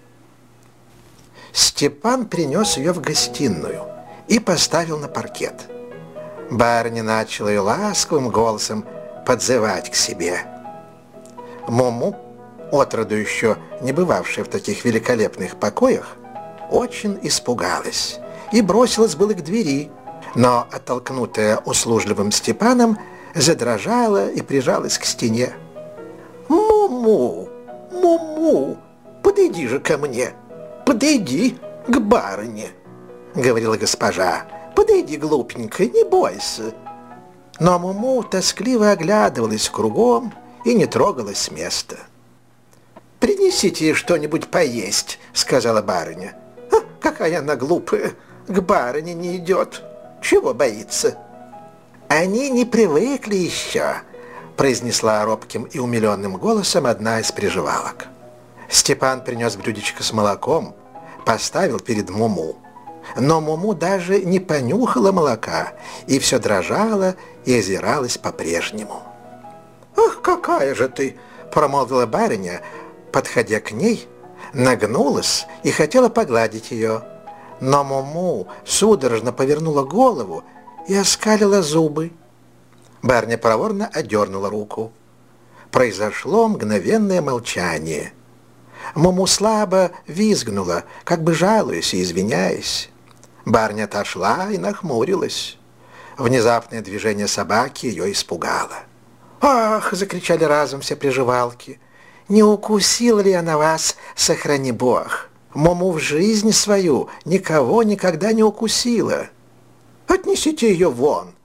Степан принес ее в гостиную и поставил на паркет. Барыня начала ее ласковым голосом подзывать к себе. Муму, отроду еще не бывавшая в таких великолепных покоях, очень испугалась и бросилась было к двери, но, оттолкнутая услужливым Степаном, задрожала и прижалась к стене. «Муму! Муму! Подойди же ко мне! Подойди к барыне!» — говорила госпожа. «Подойди, глупенькая, не бойся!» Но Муму тоскливо оглядывалась кругом и не трогалась с места. «Принесите ей что-нибудь поесть», — сказала барыня. «А, какая она глупая! К барыне не идет. Чего боится?» «Они не привыкли еще», — произнесла робким и умиленным голосом одна из приживалок. Степан принес блюдечко с молоком, поставил перед Муму. Но Муму даже не понюхала молока и все дрожала и озиралась по-прежнему. «Ах, какая же ты!» — промолвила барыня, подходя к ней, нагнулась и хотела погладить ее. Но Муму судорожно повернула голову и оскалила зубы. Барыня проворно отдернула руку. Произошло мгновенное молчание. Муму слабо визгнула, как бы жалуясь и извиняясь. Барыня отошла и нахмурилась. Внезапное движение собаки ее испугало. «Ах!» — закричали разом все приживалки. «Не укусила ли она вас, сохрани Бог? Муму в жизни свою никого никогда не укусила». «Отнесите ее вон!» —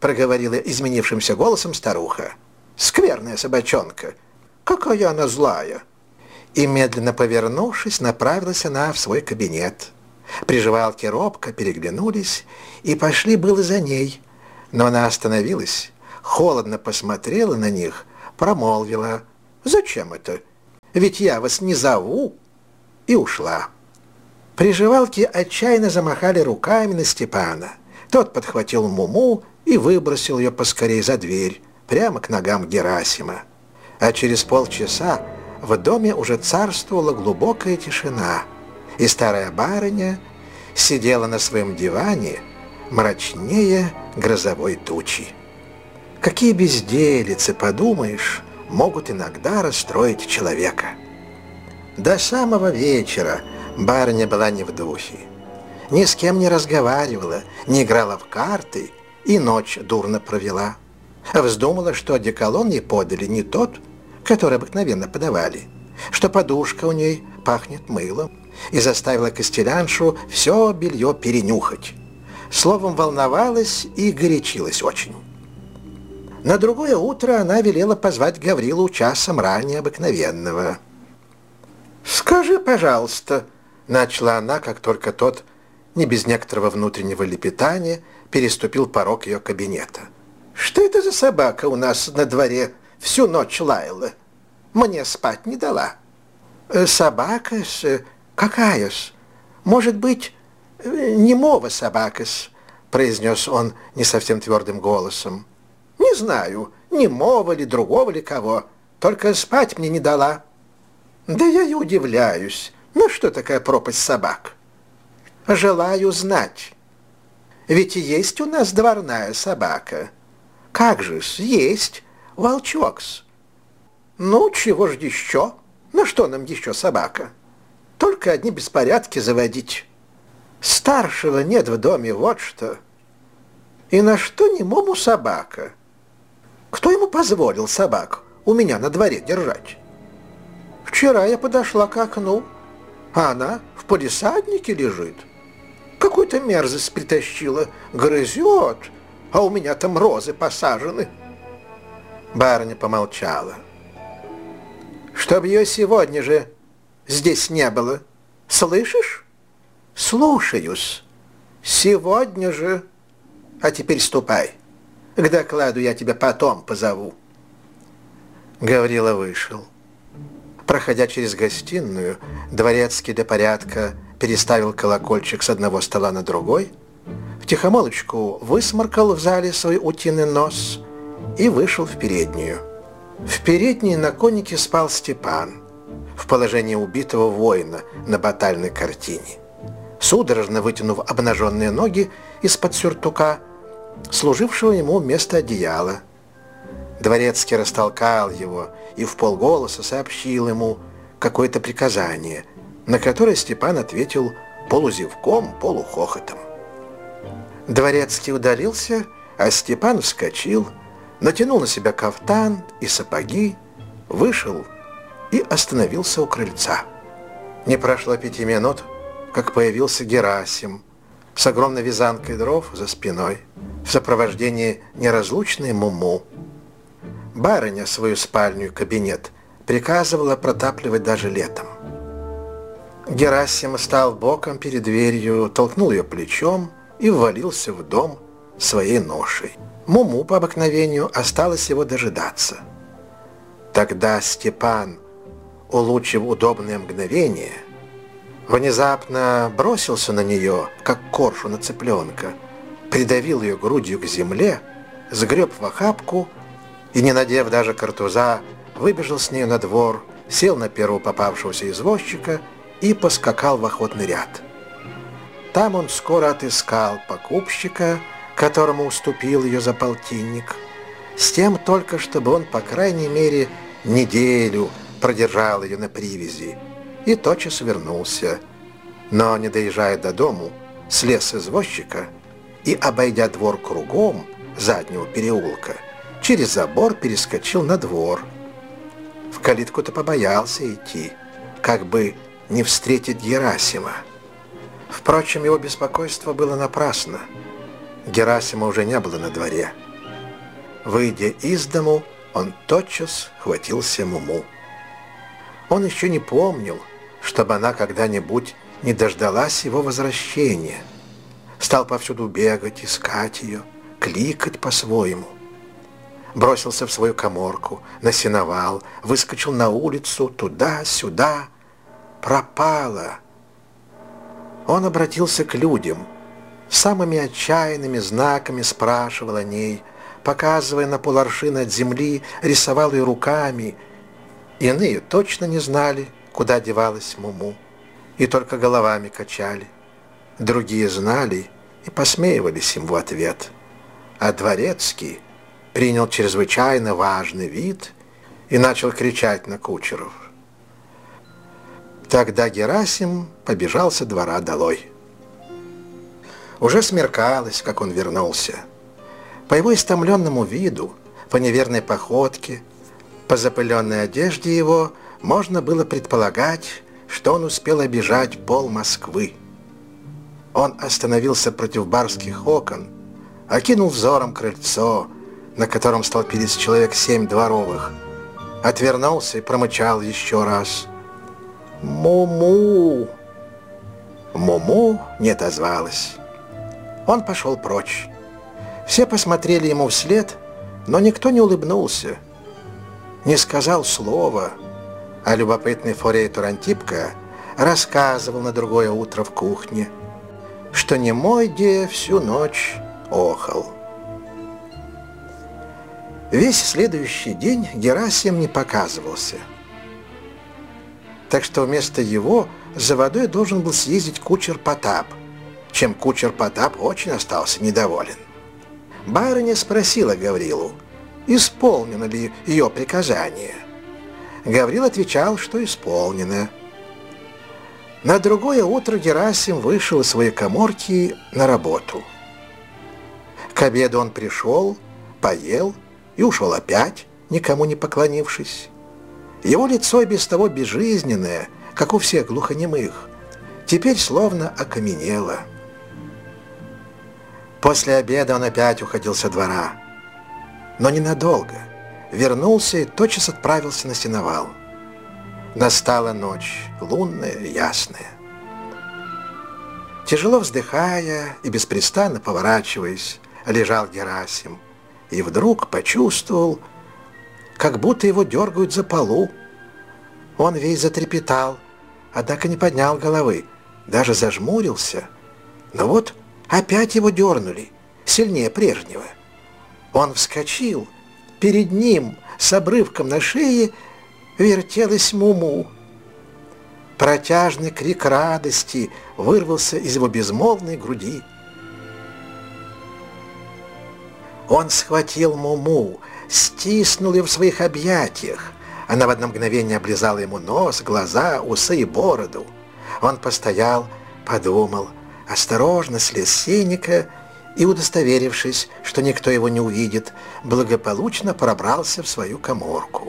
проговорила изменившимся голосом старуха. «Скверная собачонка! Какая она злая!» И, медленно повернувшись, направилась она в свой кабинет. Приживалки робко переглянулись и пошли было за ней. Но она остановилась, холодно посмотрела на них, промолвила: «Зачем это? Ведь я вас не зову!» и ушла. Приживалки отчаянно замахали руками на Степана. Тот подхватил Муму и выбросил ее поскорей за дверь, прямо к ногам Герасима. А через полчаса в доме уже царствовала глубокая тишина, и старая барыня сидела на своем диване мрачнее грозовой тучи. Какие безделицы, подумаешь, могут иногда расстроить человека. До самого вечера барыня была не в духе. Ни с кем не разговаривала, не играла в карты и ночь дурно провела. Вздумала, что одеколон ей подали не тот, который обыкновенно подавали, что подушка у ней пахнет мылом, и заставила костеляншу все белье перенюхать. Словом, волновалась и горячилась очень. На другое утро она велела позвать Гаврилу часом ранее обыкновенного. «Скажи, пожалуйста», — начала она, как только тот, не без некоторого внутреннего лепетания, переступил порог ее кабинета. «Что это за собака у нас на дворе всю ночь лаяла? Мне спать не дала». «Собака-с? Какая-с? Может быть, немого собака-с?» — произнес он не совсем твердым голосом. «Не знаю, немого ли, другого ли кого, только спать мне не дала». «Да я и удивляюсь, ну что такая пропасть собак?» «Желаю знать. Ведь есть у нас дворная собака». «Как же-с, есть, волчок-с». «Ну, чего ж еще? На что нам еще собака? Только одни беспорядки заводить. Старшего нет в доме, вот что. И на что немому собака? Кто ему позволил собаку у меня на дворе держать? Вчера я подошла к окну, а она в палисаднике лежит. Какую-то мерзость притащила, грызет, а у меня там розы посажены». Барыня помолчала. «Чтоб ее сегодня же здесь не было. Слышишь?» «Слушаюсь. Сегодня же. А теперь ступай. К докладу я тебя потом позову». Гаврила вышел. Проходя через гостиную, дворецкий для порядка переставил колокольчик с одного стола на другой, втихомолочку высморкал в зале свой утиный нос и вышел в переднюю. В передней на конике спал Степан, в положении убитого воина на батальной картине. Судорожно вытянув обнаженные ноги из-под сюртука, служившего ему вместо одеяла. Дворецкий растолкал его и вполголоса сообщил ему какое-то приказание, на которое Степан ответил полузевком, полухохотом. Дворецкий удалился, а Степан вскочил, натянул на себя кафтан и сапоги, вышел и остановился у крыльца. Не прошло пяти минут, как появился Герасим с огромной вязанкой дров за спиной, в сопровождении неразлучной Муму. Барыня свою спальню и кабинет приказывала протапливать даже летом. Герасим стал боком перед дверью, толкнул ее плечом и ввалился в дом своей ношей. Муму по обыкновению осталось его дожидаться. Тогда Степан, улучив удобное мгновение, внезапно бросился на нее, как коршу на цыпленка, придавил ее грудью к земле, сгреб в охапку и, не надев даже картуза, выбежал с нею на двор, сел на первого попавшегося извозчика и поскакал в охотный ряд. Там он скоро отыскал покупщика, которому уступил ее за полтинник, с тем только, чтобы он, по крайней мере, неделю продержал ее на привязи, и тотчас вернулся. Но, не доезжая до дому, слез с извозчика и, обойдя двор кругом заднего переулка, через забор перескочил на двор. В калитку-то побоялся идти, как бы не встретить Герасима. Впрочем, его беспокойство было напрасно. Герасима уже не было на дворе. Выйдя из дому, он тотчас хватился Муму. Он еще не помнил, чтобы она когда-нибудь не дождалась его возвращения. Стал повсюду бегать, искать ее, кликать по-своему. Бросился в свою каморку, на сеновал, выскочил на улицу, туда-сюда. Пропала. Он обратился к людям. Самыми отчаянными знаками спрашивал о ней, показывая на поларшины от земли, рисовал ее руками. Иные точно не знали, куда девалась Муму, и только головами качали. Другие знали и посмеивались им в ответ. А дворецкий принял чрезвычайно важный вид и начал кричать на кучеров. Тогда Герасим побежал со двора долой. Уже смеркалось, как он вернулся. По его истомленному виду, по неверной походке, по запыленной одежде его можно было предполагать, что он успел обежать пол Москвы. Он остановился против барских окон, окинул взором крыльцо, на котором столпились человек семь дворовых, отвернулся и промычал еще раз: «Муму!» Муму не отозвалась. Он пошел прочь. Все посмотрели ему вслед, но никто не улыбнулся, не сказал слова, а любопытный форейтор Антипка рассказывал на другое утро в кухне, что немой де всю ночь охал. Весь следующий день Герасим не показывался, так что вместо его за водой должен был съездить кучер Потап, чем кучер Потап очень остался недоволен. Барыня спросила Гаврилу, исполнено ли ее приказание. Гаврил отвечал, что исполнено. На другое утро Герасим вышел из своей каморки на работу. К обеду он пришел, поел и ушел опять, никому не поклонившись. Его лицо и без того безжизненное, как у всех глухонемых, теперь словно окаменело. После обеда он опять уходил со двора, но ненадолго. Вернулся и тотчас отправился на сеновал. Настала ночь, лунная, ясная. Тяжело вздыхая и беспрестанно поворачиваясь, лежал Герасим, и вдруг почувствовал, как будто его дергают за полу. Он весь затрепетал, однако не поднял головы, даже зажмурился. Но вот опять его дернули, сильнее прежнего. Он вскочил, перед ним с обрывком на шее вертелась Муму. Протяжный крик радости вырвался из его безмолвной груди. Он схватил Муму, стиснул ее в своих объятиях. Она в одно мгновение облизала ему нос, глаза, усы и бороду. Он постоял, подумал, осторожно слез с сенника и, удостоверившись, что никто его не увидит, благополучно пробрался в свою каморку.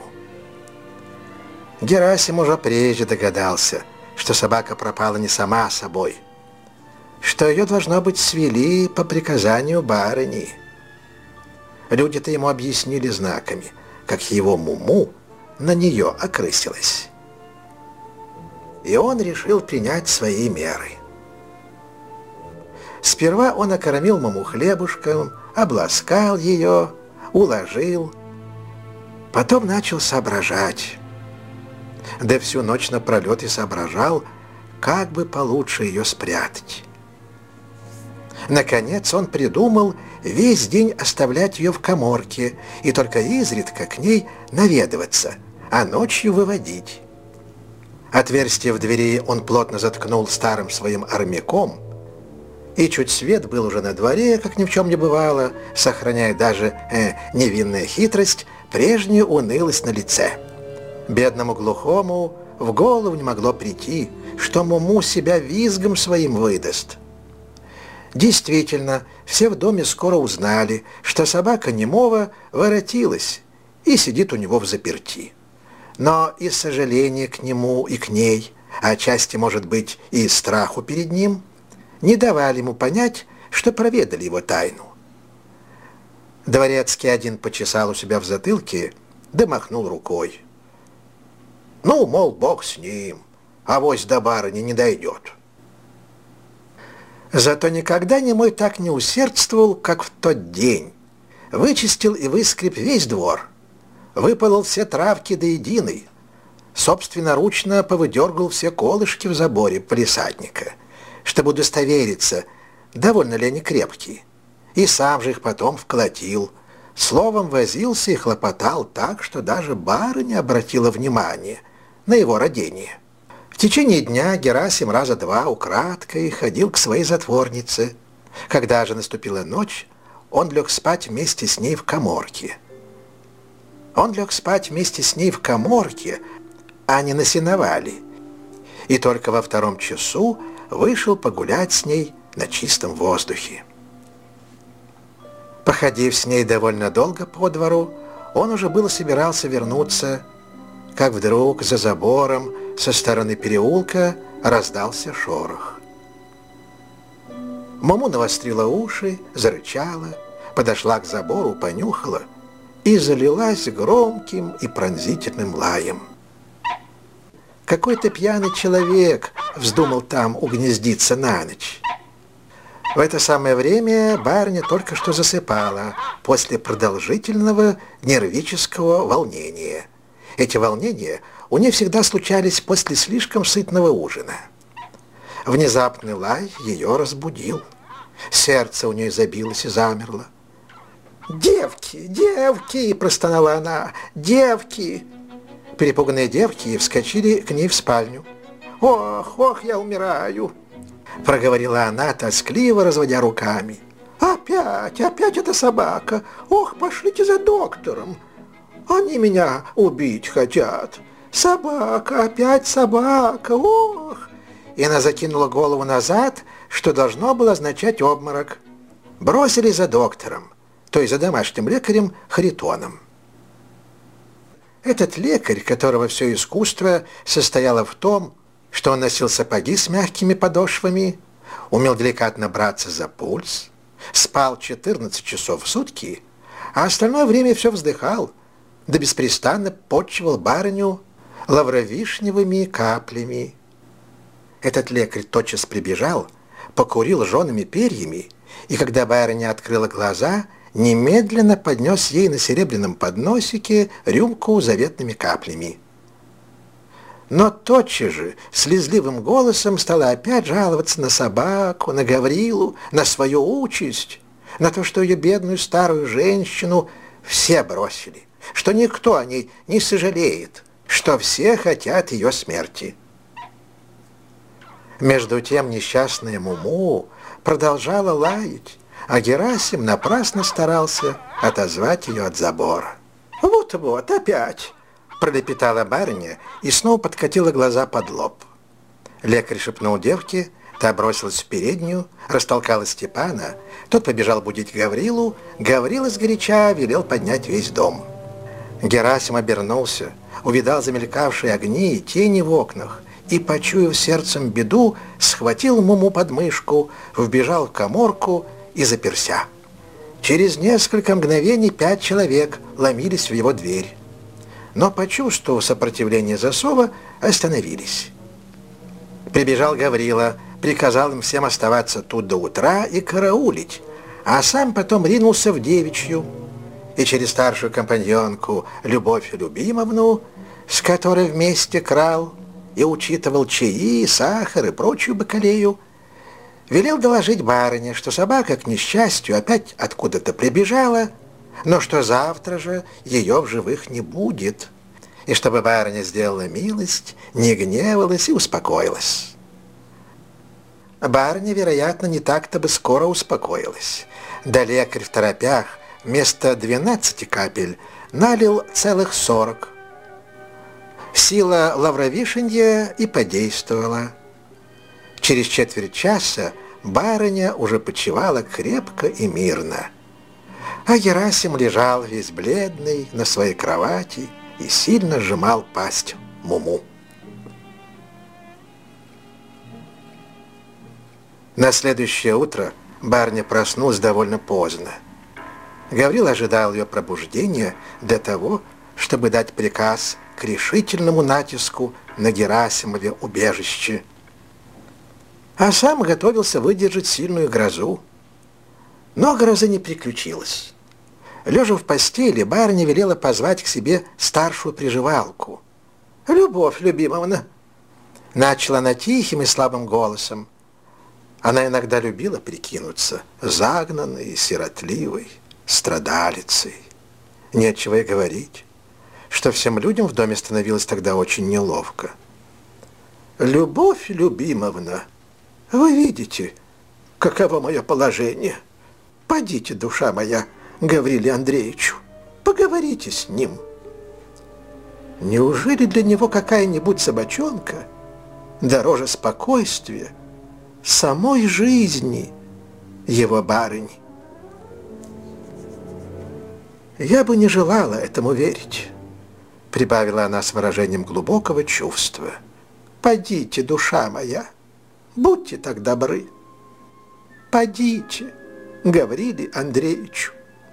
Герасим уже прежде догадался, что собака пропала не сама собой, что ее, должно быть, свели по приказанию барыни. Люди-то ему объяснили знаками, как его Муму на нее окрысилась. И он решил принять свои меры. Сперва он окормил Муму хлебушком, обласкал ее, уложил, потом начал соображать. Да всю ночь напролет и соображал, как бы получше ее спрятать. Наконец он придумал весь день оставлять ее в каморке и только изредка к ней наведываться, а ночью выводить. Отверстие в двери он плотно заткнул старым своим армяком, и чуть свет был уже на дворе, как ни в чем не бывало, сохраняя даже э, невинная хитрость, прежнюю унылость на лице. Бедному глухому в голову не могло прийти, что Муму себя визгом своим выдаст. Действительно, все в доме скоро узнали, что собака немого воротилась и сидит у него взаперти. Но из сожаления к нему и к ней, а отчасти, может быть, и из страху перед ним, не давали ему понять, что проведали его тайну. Дворецкий один почесал у себя в затылке, да махнул рукой. Ну, мол, бог с ним, авось до барыни не дойдет. Зато никогда немой так не усердствовал, как в тот день. Вычистил и выскреб весь двор, выполол все травки до единой, собственноручно повыдергал все колышки в заборе палисадника, чтобы удостовериться, довольно ли они крепкие, и сам же их потом вколотил. Словом, возился и хлопотал так, что даже барыня обратила внимание на его родение. В течение дня Герасим раза два украдкой ходил к своей затворнице. Когда же наступила ночь, он лег спать вместе с ней в каморке. Он лег спать вместе с ней в каморке, а не на сеновале, и только во втором часу вышел погулять с ней на чистом воздухе. Походив с ней довольно долго по двору, он уже было собирался вернуться, как вдруг за забором со стороны переулка раздался шорох. Муму навострила уши, зарычала, подошла к забору, понюхала и залилась громким и пронзительным лаем. Какой-то пьяный человек вздумал там угнездиться на ночь. В это самое время барыня только что засыпала после продолжительного нервического волнения. Эти волнения у нее всегда случались после слишком сытного ужина. Внезапный лай ее разбудил. Сердце у нее забилось и замерло. «Девки, девки!» – простонала она. «Девки!» Перепуганные девки вскочили к ней в спальню. «Ох, ох, я умираю!» – проговорила она, тоскливо разводя руками. «Опять, опять эта собака! Ох, пошлите за доктором! Они меня убить хотят! Собака, опять собака! Ох!» И она закинула голову назад, что должно было означать обморок. Бросили за доктором, то есть за домашним лекарем Харитоном. Этот лекарь, которого все искусство состояло в том, что он носил сапоги с мягкими подошвами, умел деликатно браться за пульс, спал четырнадцать часов в сутки, а остальное время все вздыхал, да беспрестанно подчивал барыню лавровишневыми каплями. Этот лекарь тотчас прибежал, покурил жжеными перьями, и когда барыня открыла глаза, немедленно поднес ей на серебряном подносике рюмку с заветными каплями. Но тотчас же слезливым голосом стала опять жаловаться на собаку, на Гаврилу, на свою участь, на то, что ее бедную старую женщину все бросили, что никто о ней не сожалеет, что все хотят ее смерти. Между тем несчастная Муму продолжала лаять, а Герасим напрасно старался отозвать ее от забора. «Вот-вот, опять!» – пролепетала барыня и снова подкатила глаза под лоб. Лекарь шепнул девке, та бросилась в переднюю, растолкала Степана, тот побежал будить Гаврилу, Гаврила сгоряча велел поднять весь дом. Герасим обернулся, увидал замелькавшие огни и тени в окнах, и, почуяв сердцем беду, схватил Муму под мышку, вбежал в каморку и заперся. Через несколько мгновений пять человек ломились в его дверь, но, почувствовав сопротивление засова, остановились. Прибежал Гаврила, приказал им всем оставаться тут до утра и караулить, а сам потом ринулся в девичью, и через старшую компаньонку Любовь Любимовну, с которой вместе крал и учитывал чаи, сахар и прочую бакалею, велел доложить барыне, что собака, к несчастью, опять откуда-то прибежала, но что завтра же ее в живых не будет, и чтобы барыня сделала милость, не гневалась и успокоилась. Барыня, вероятно, не так-то бы скоро успокоилась. Да лекарь в торопях вместо двенадцати капель налил целых сорок. Сила лавровишенья и подействовала. Через четверть часа барыня уже почивала крепко и мирно, а Герасим лежал весь бледный на своей кровати и сильно сжимал пасть Муму. На следующее утро барыня проснулась довольно поздно. Гаврила ожидал ее пробуждения для того, чтобы дать приказ к решительному натиску на Герасимове убежище. А сам готовился выдержать сильную грозу. Но гроза не приключилась. Лежа в постели, барыня велела позвать к себе старшую приживалку. «Любовь Любимовна!» Начала она тихим и слабым голосом. Она иногда любила прикинуться загнанной, сиротливой, страдалицей. Нечего и говорить, что всем людям в доме становилось тогда очень неловко. «Любовь Любимовна, вы видите, каково мое положение? Подите, душа моя, к Гавриле Андреевичу, поговорите с ним. Неужели для него какая-нибудь собачонка дороже спокойствия, самой жизни его барыни?» «Я бы не желала этому верить», — прибавила она с выражением глубокого чувства. «Подите, душа моя, будьте так добры. Подите, Гавриле Андреевичу».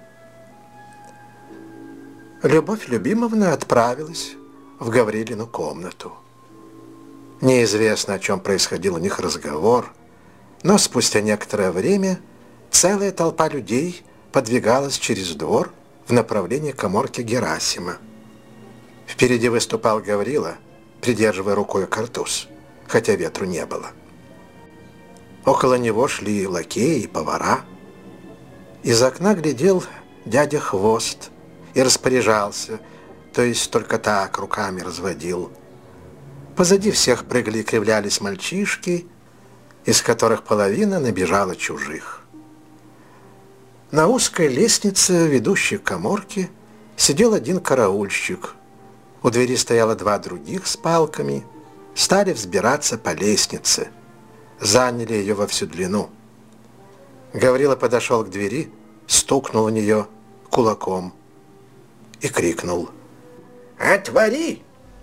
Любовь Любимовна отправилась в Гаврилину комнату. Неизвестно, о чем происходил у них разговор, но спустя некоторое время целая толпа людей подвигалась через двор в направлении каморки Герасима. Впереди выступал Гаврила, придерживая рукой картуз, хотя ветру не было. Около него шли лакеи и повара. Из окна глядел дядя Хвост и распоряжался, то есть только так руками разводил. Позади всех прыгали и кривлялись мальчишки, из которых половина набежала чужих. На узкой лестнице, ведущей к каморке, сидел один караульщик. У двери стояло два других с палками, стали взбираться по лестнице, заняли ее во всю длину. Гаврила подошел к двери, стукнул в нее кулаком и крикнул: «Отвори!»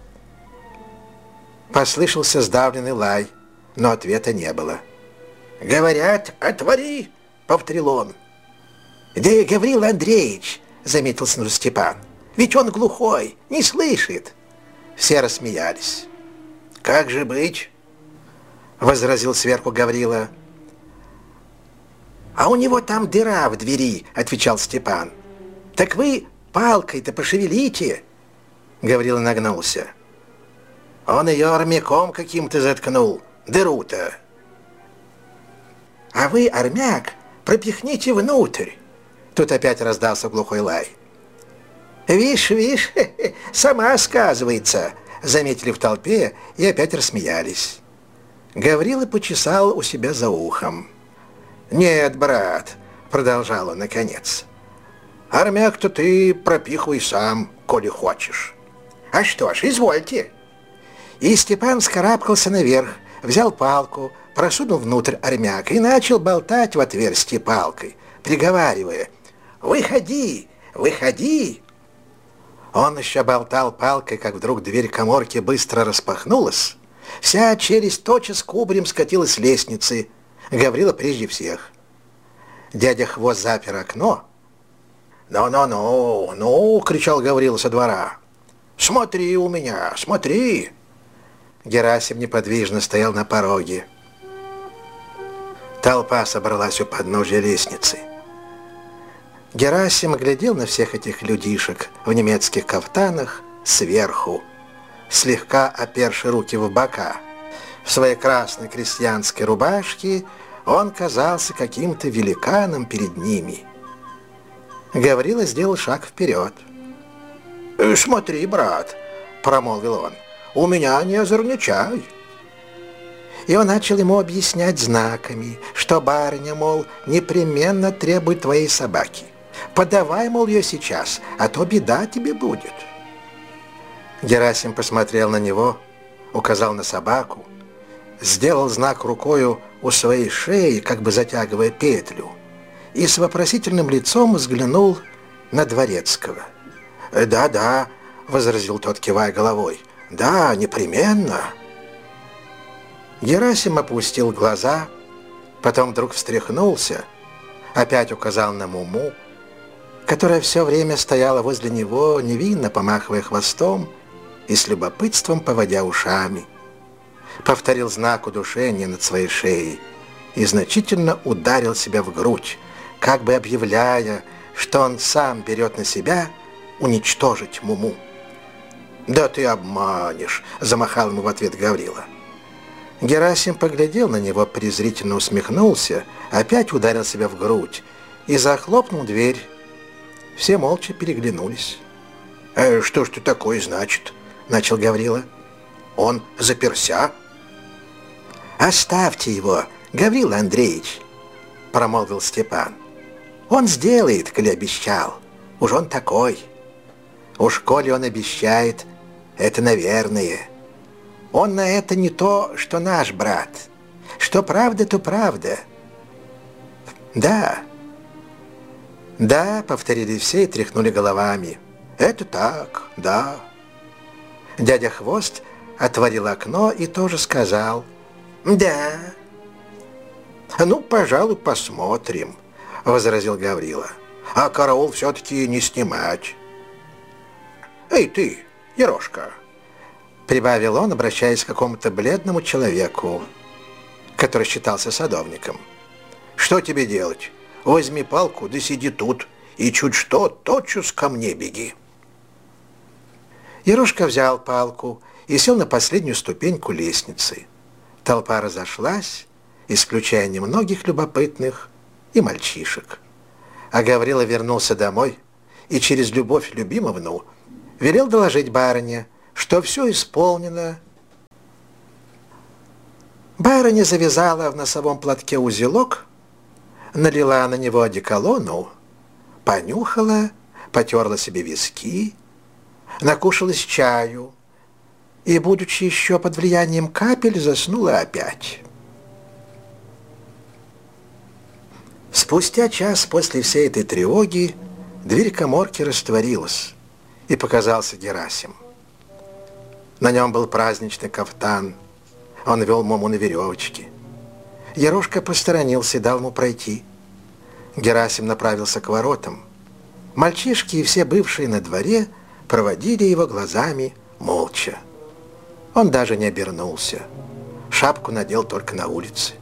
Послышался сдавленный лай, но ответа не было. «Говорят, отвори!» — повторил он. «Да и Гаврила Андреевич!» — заметил снова Степан. «Ведь он глухой, не слышит!» Все рассмеялись. «Как же быть?» — возразил сверху Гаврила. «А у него там дыра в двери!» — отвечал Степан. «Так вы палкой-то пошевелите!» Гаврила нагнулся. «Он ее армяком каким-то заткнул, дыру-то!» «А вы, армяк, пропихните внутрь!» Тут опять раздался глухой лай. «Вишь, вишь, сама сказывается!» Заметили в толпе и опять рассмеялись. Гаврила почесал у себя за ухом. «Нет, брат», — продолжал он наконец, — «армяк-то ты пропихивай сам, коли хочешь». «А что ж, извольте». И Степан вскарабкался наверх, взял палку, просунул внутрь армяка и начал болтать в отверстие палкой, приговаривая: «Выходи, выходи!» Он еще болтал палкой, как вдруг дверь каморки быстро распахнулась. Вся челюсть тотчас кубарем скатилась с лестницы. Гаврила прежде всех. Дядя Хвост запер окно. «Ну-ну-ну, ну!» — кричал Гаврила со двора. «Смотри у меня, смотри!» Герасим неподвижно стоял на пороге. Толпа собралась у подножия лестницы. Герасим глядел на всех этих людишек в немецких кафтанах сверху, слегка оперши руки в бока. В своей красной крестьянской рубашке он казался каким-то великаном перед ними. Гаврила сделал шаг вперед. «Смотри, брат», — промолвил он, — «у меня не озорничай». И он начал ему объяснять знаками, что барыня, мол, непременно требует твоей собаки. Подавай, мол, ее сейчас, а то беда тебе будет. Герасим посмотрел на него, указал на собаку, сделал знак рукою у своей шеи, как бы затягивая петлю, и с вопросительным лицом взглянул на Дворецкого. «Да-да», — возразил тот, кивая головой, — «да, непременно». Герасим опустил глаза, потом вдруг встряхнулся, опять указал на Муму, которая все время стояла возле него, невинно помахивая хвостом и с любопытством поводя ушами. Повторил знак удушения над своей шеей и значительно ударил себя в грудь, как бы объявляя, что он сам берет на себя уничтожить Муму. «Да ты обманешь!» — замахал ему в ответ Гаврила. Герасим поглядел на него, презрительно усмехнулся, опять ударил себя в грудь и захлопнул дверь. Все молча переглянулись. «Э, «Что ж ты такое значит?» — начал Гаврила. «Он заперся?» «Оставьте его, Гаврила Андреевич!» — промолвил Степан. «Он сделает, коли обещал. Уж он такой. Уж коли он обещает, это наверное. Он на это не то, что наш брат. Что правда, то правда». «Да». «Да», — повторили все и тряхнули головами. «Это так, да». Дядя Хвост отворил окно и тоже сказал: «Да». «Ну, пожалуй, посмотрим», — возразил Гаврила. «А караул все-таки не снимать». «Эй ты, Ерошка», — прибавил он, обращаясь к какому-то бледному человеку, который считался садовником. «Что тебе делать? Возьми палку, да сиди тут, и чуть что, тотчас ко мне беги». Ерошка взял палку и сел на последнюю ступеньку лестницы. Толпа разошлась, исключая немногих любопытных и мальчишек. А Гаврила вернулся домой и через любовь любимовну велел доложить барыне, что все исполнено. Барыня завязала в носовом платке узелок, налила на него одеколону, понюхала, потерла себе виски, накушалась чаю и, будучи еще под влиянием капель, заснула опять. Спустя час после всей этой тревоги дверь каморки растворилась, и показался Герасим. На нем был праздничный кафтан, он вел Муму на веревочке. Ерошка посторонился и дал ему пройти. Герасим направился к воротам. Мальчишки и все бывшие на дворе проводили его глазами молча. Он даже не обернулся. Шапку надел только на улице.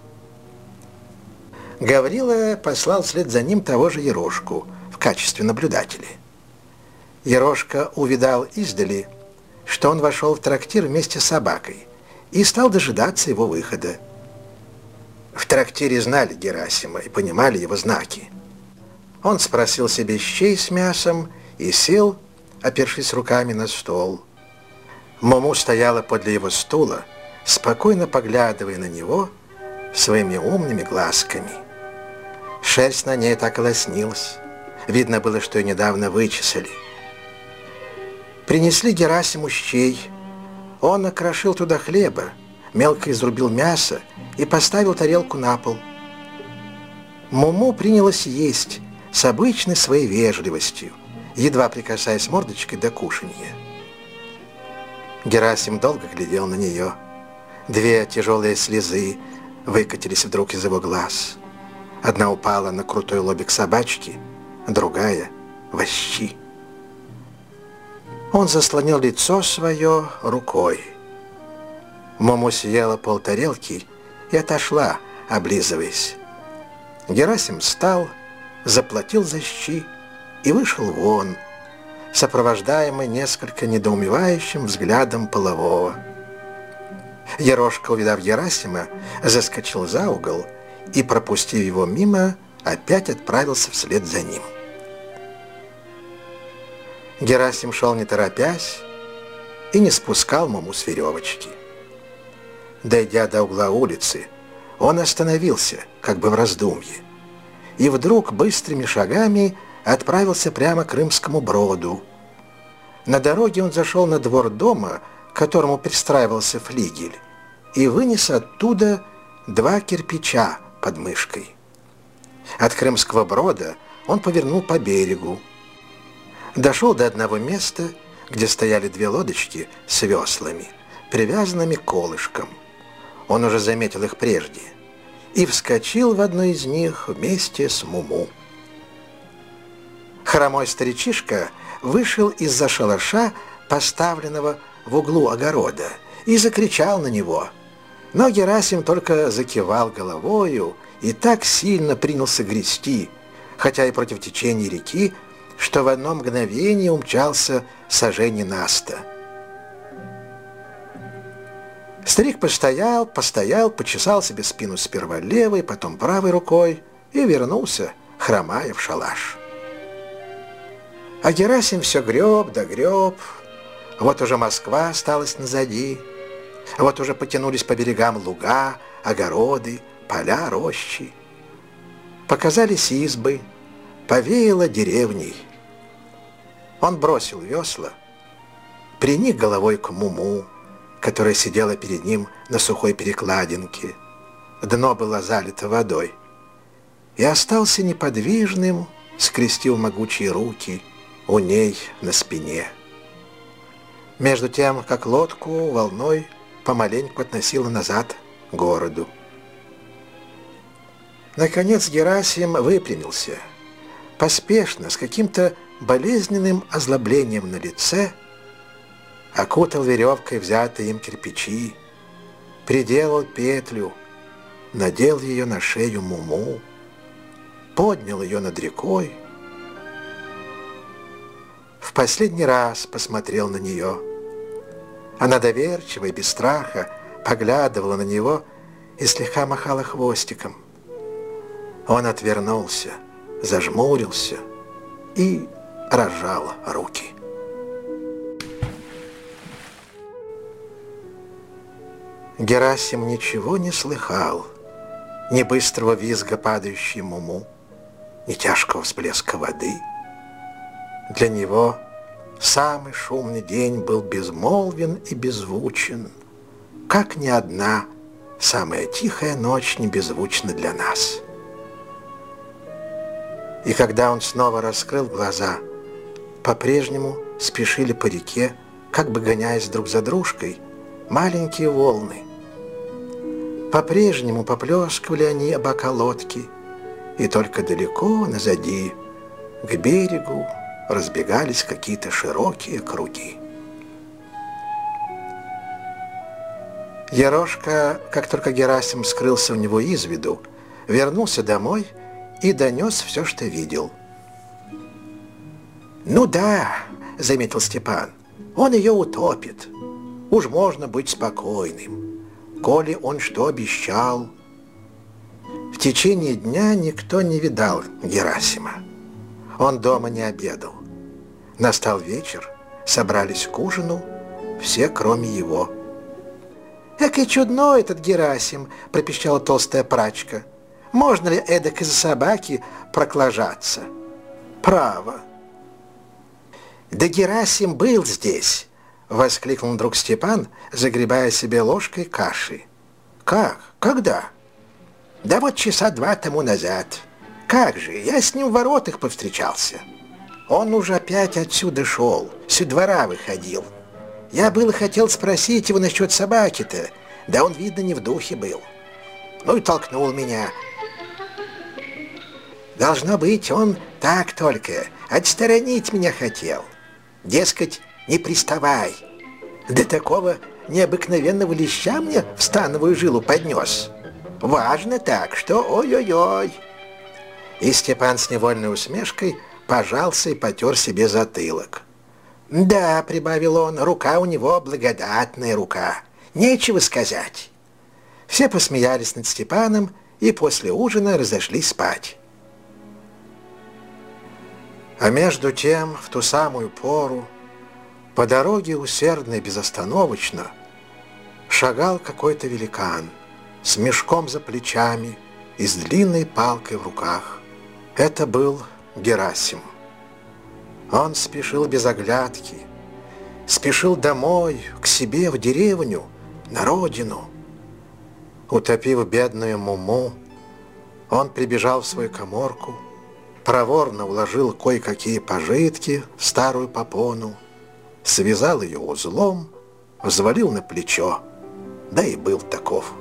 Гаврила послал вслед за ним того же Ерошку в качестве наблюдателя. Ерошка увидал издали, что он вошел в трактир вместе с собакой и стал дожидаться его выхода. В трактире знали Герасима и понимали его знаки. Он спросил себе щей с мясом и сел, опершись руками на стол. Муму стояла подле его стула, спокойно поглядывая на него своими умными глазками. Шерсть на ней так и лоснилась. Видно было, что ее недавно вычесали. Принесли Герасиму щей. Он накрошил туда хлеба, мелко изрубил мясо и поставил тарелку на пол. Муму принялась есть с обычной своей вежливостью, едва прикасаясь мордочкой до кушанья. Герасим долго глядел на нее. Две тяжелые слезы выкатились вдруг из его глаз. Одна упала на крутой лобик собачки, другая — в щи. Он заслонил лицо свое рукой. Муму съела полтарелки и отошла, облизываясь. Герасим встал, заплатил за щи и вышел вон, сопровождаемый несколько недоумевающим взглядом полового. Ерошка, увидав Герасима, заскочил за угол и, пропустив его мимо, опять отправился вслед за ним. Герасим шел не торопясь и не спускал Муму с веревочки. Дойдя до угла улицы, он остановился, как бы в раздумье, и вдруг быстрыми шагами отправился прямо к Крымскому броду. На дороге он зашел на двор дома, к которому пристраивался флигель, и вынес оттуда два кирпича под мышкой. От Крымского брода он повернул по берегу. Дошел до одного места, где стояли две лодочки с веслами, привязанными к колышкам. Он уже заметил их прежде и вскочил в одну из них вместе с Муму. Хромой старичишка вышел из-за шалаша, поставленного в углу огорода, и закричал на него. Но Герасим только закивал головою и так сильно принялся грести, хотя и против течения реки, что в одно мгновение умчался сажени на сто. Старик постоял, постоял, почесал себе спину сперва левой, потом правой рукой и вернулся, хромая в шалаш. А Герасим все греб да греб. Вот уже Москва осталась назади, вот уже потянулись по берегам луга, огороды, поля, рощи. Показались избы, повеяло деревней. Он бросил весла, приник головой к Муму, которая сидела перед ним на сухой перекладинке. Дно было залито водой. И остался неподвижным, скрестив могучие руки у ней на спине. Между тем, как лодку волной помаленьку относило назад к городу. Наконец Герасим выпрямился. Поспешно, с каким-то болезненным озлоблением на лице, окутал веревкой взятые им кирпичи, приделал петлю, надел ее на шею Муму, поднял ее над рекой, в последний раз посмотрел на нее. Она доверчиво и без страха поглядывала на него и слегка махала хвостиком. Он отвернулся, зажмурился и разжал руки. Герасим ничего не слыхал, ни быстрого визга падающей Муму, ни тяжкого всплеска воды. Для него самый шумный день был безмолвен и беззвучен, как ни одна самая тихая ночь не беззвучна для нас. И когда он снова раскрыл глаза, по-прежнему спешили по реке, как бы гоняясь друг за дружкой, маленькие волны. По-прежнему поплескивали они об бока лодки, и только далеко назади, к берегу, разбегались какие-то широкие круги. Ерошка, как только Герасим скрылся у него из виду, вернулся домой и донес все, что видел. «Ну да», — заметил Степан, — «он ее утопит. Уж можно быть спокойным, коли он что обещал». В течение дня никто не видал Герасима. Он дома не обедал. Настал вечер, собрались к ужину, все, кроме его. «Экой чудной этот Герасим», — пропищала толстая прачка. «Можно ли эдак из-за собаки проклажаться?» «Право». «Да Герасим был здесь», — воскликнул вдруг Степан, загребая себе ложкой каши. «Как? Когда?» «Да вот часа два тому назад. Как же, я с ним в воротах повстречался. Он уже опять отсюда шел, с двора выходил. Я было хотел спросить его насчет собаки-то, да он, видно, не в духе был. Ну и толкнул меня. Должно быть, он так только отсторонить меня хотел. Дескать, не приставай. До такого необыкновенного леща мне в становую жилу поднес. Важно так, что ой-ой-ой». И Степан с невольной усмешкой пожался и потер себе затылок. «Да», — прибавил он, — «рука у него благодатная рука. Нечего сказать». Все посмеялись над Степаном и после ужина разошлись спать. А между тем, в ту самую пору, по дороге усердно и безостановочно шагал какой-то великан с мешком за плечами и с длинной палкой в руках. Это был Герасим. Он спешил без оглядки, спешил домой, к себе в деревню, на родину. Утопив бедную Муму, он прибежал в свою каморку, проворно уложил кое-какие пожитки в старую попону, связал ее узлом, взвалил на плечо, да и был таков.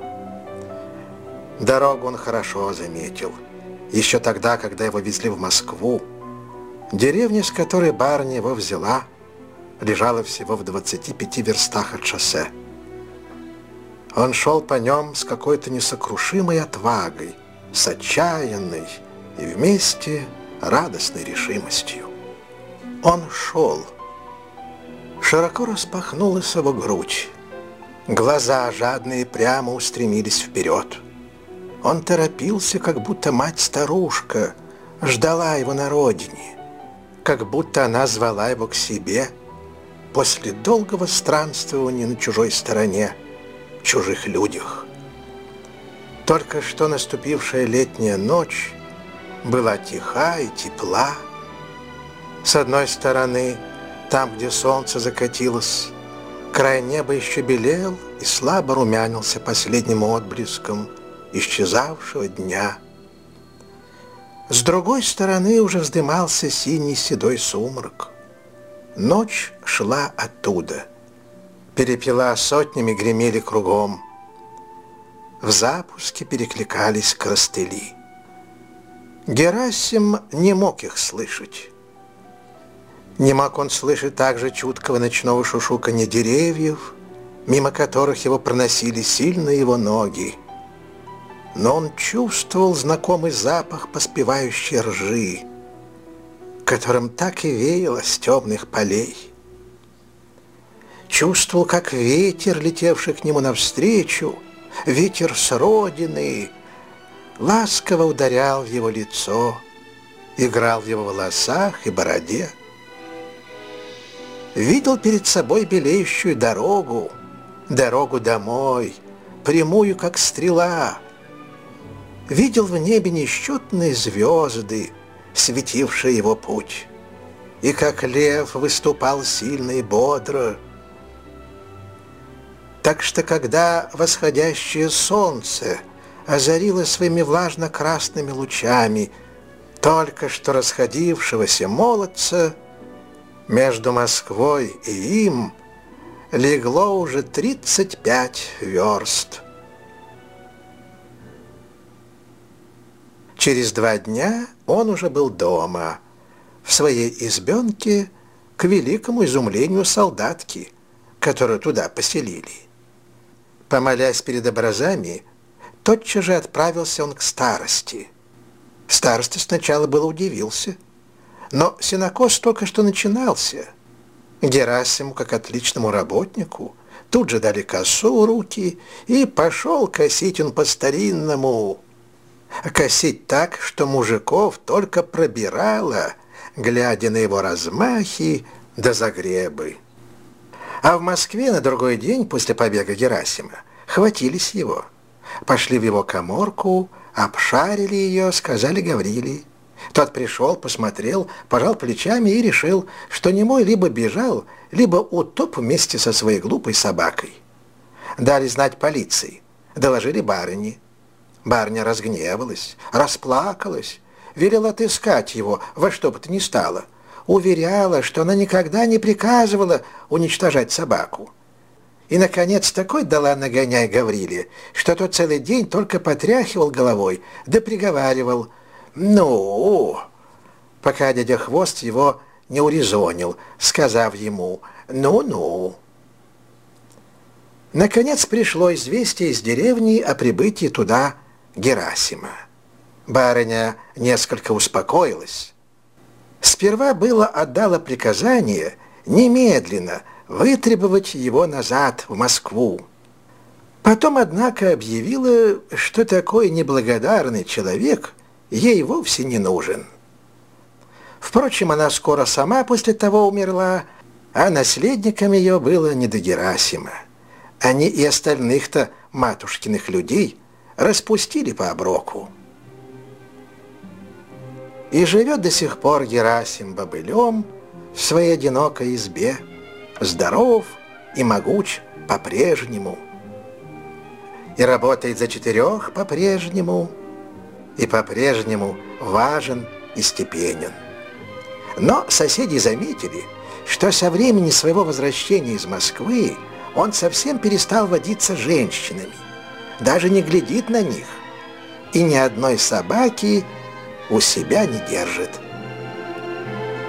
Дорогу он хорошо заметил, еще тогда, когда его везли в Москву. Деревня, с которой барыня его взяла, лежала всего в двадцати пяти верстах от шоссе. Он шел по нем с какой-то несокрушимой отвагой, с отчаянной и вместе радостной решимостью. Он шел. Широко распахнулась его грудь. Глаза жадные прямо устремились вперед. Он торопился, как будто мать-старушка ждала его на родине, как будто она звала его к себе после долгого странствования на чужой стороне, в чужих людях. Только что наступившая летняя ночь была тиха и тепла. С одной стороны, там, где солнце закатилось, край неба еще белел и слабо румянился последним отблеском исчезавшего дня. С другой стороны уже вздымался синий седой сумрак. Ночь шла оттуда. Перепела сотнями гремели кругом. В запуске перекликались коростыли. Герасим не мог их слышать. Не мог он слышать также чуткого ночного шушуканья деревьев, мимо которых его проносили сильно его ноги. Но он чувствовал знакомый запах поспевающей ржи, которым так и веяло с темных полей. Чувствовал, как ветер, летевший к нему навстречу, ветер с родины, ласково ударял в его лицо, играл в его волосах и бороде. Видел перед собой белеющую дорогу, дорогу домой, прямую, как стрела. Видел в небе несчетные звезды, светившие его путь, и как лев выступал сильно и бодро. Так что, когда восходящее солнце озарило своими влажно-красными лучами только что расходившегося молодца, между Москвой и им легло уже тридцать пять верст. Через два дня он уже был дома, в своей избенке, к великому изумлению солдатки, которую туда поселили. Помолясь перед образами, тотчас же отправился он к старости. Староста сначала было удивился, но сенокос только что начинался. Герасиму, как отличному работнику, тут же дали косу в руки, и пошел косить он по-старинному. Косить так, что мужиков только пробирало, глядя на его размахи да загребы. А в Москве на другой день после побега Герасима хватились его. Пошли в его каморку, обшарили ее, сказали-говорили. Тот пришел, посмотрел, пожал плечами и решил, что немой либо бежал, либо утоп вместе со своей глупой собакой. Дали знать полиции, доложили барыне. Барыня разгневалась, расплакалась, велела отыскать его во что бы то ни стало. Уверяла, что она никогда не приказывала уничтожать собаку. И, наконец, такой дала нагоняй Гавриле, что тот целый день только потряхивал головой, да приговаривал «Ну!», пока дядя Хвост его не урезонил, сказав ему «Ну-ну». Наконец пришло известие из деревни о прибытии туда Герасима. Барыня несколько успокоилась. Сперва было отдала приказание немедленно вытребовать его назад в Москву. Потом, однако, объявила, что такой неблагодарный человек ей вовсе не нужен. Впрочем, она скоро сама после того умерла, а наследником ее было не до Герасима. Они и остальных-то матушкиных людей распустили по оброку. И живет до сих пор Герасим бобылем в своей одинокой избе, здоров и могуч по-прежнему, и работает за четырех по-прежнему, и по-прежнему важен и степенен. Но соседи заметили, что со времени своего возвращения из Москвы он совсем перестал водиться женщинами, даже не глядит на них, и ни одной собаки у себя не держит.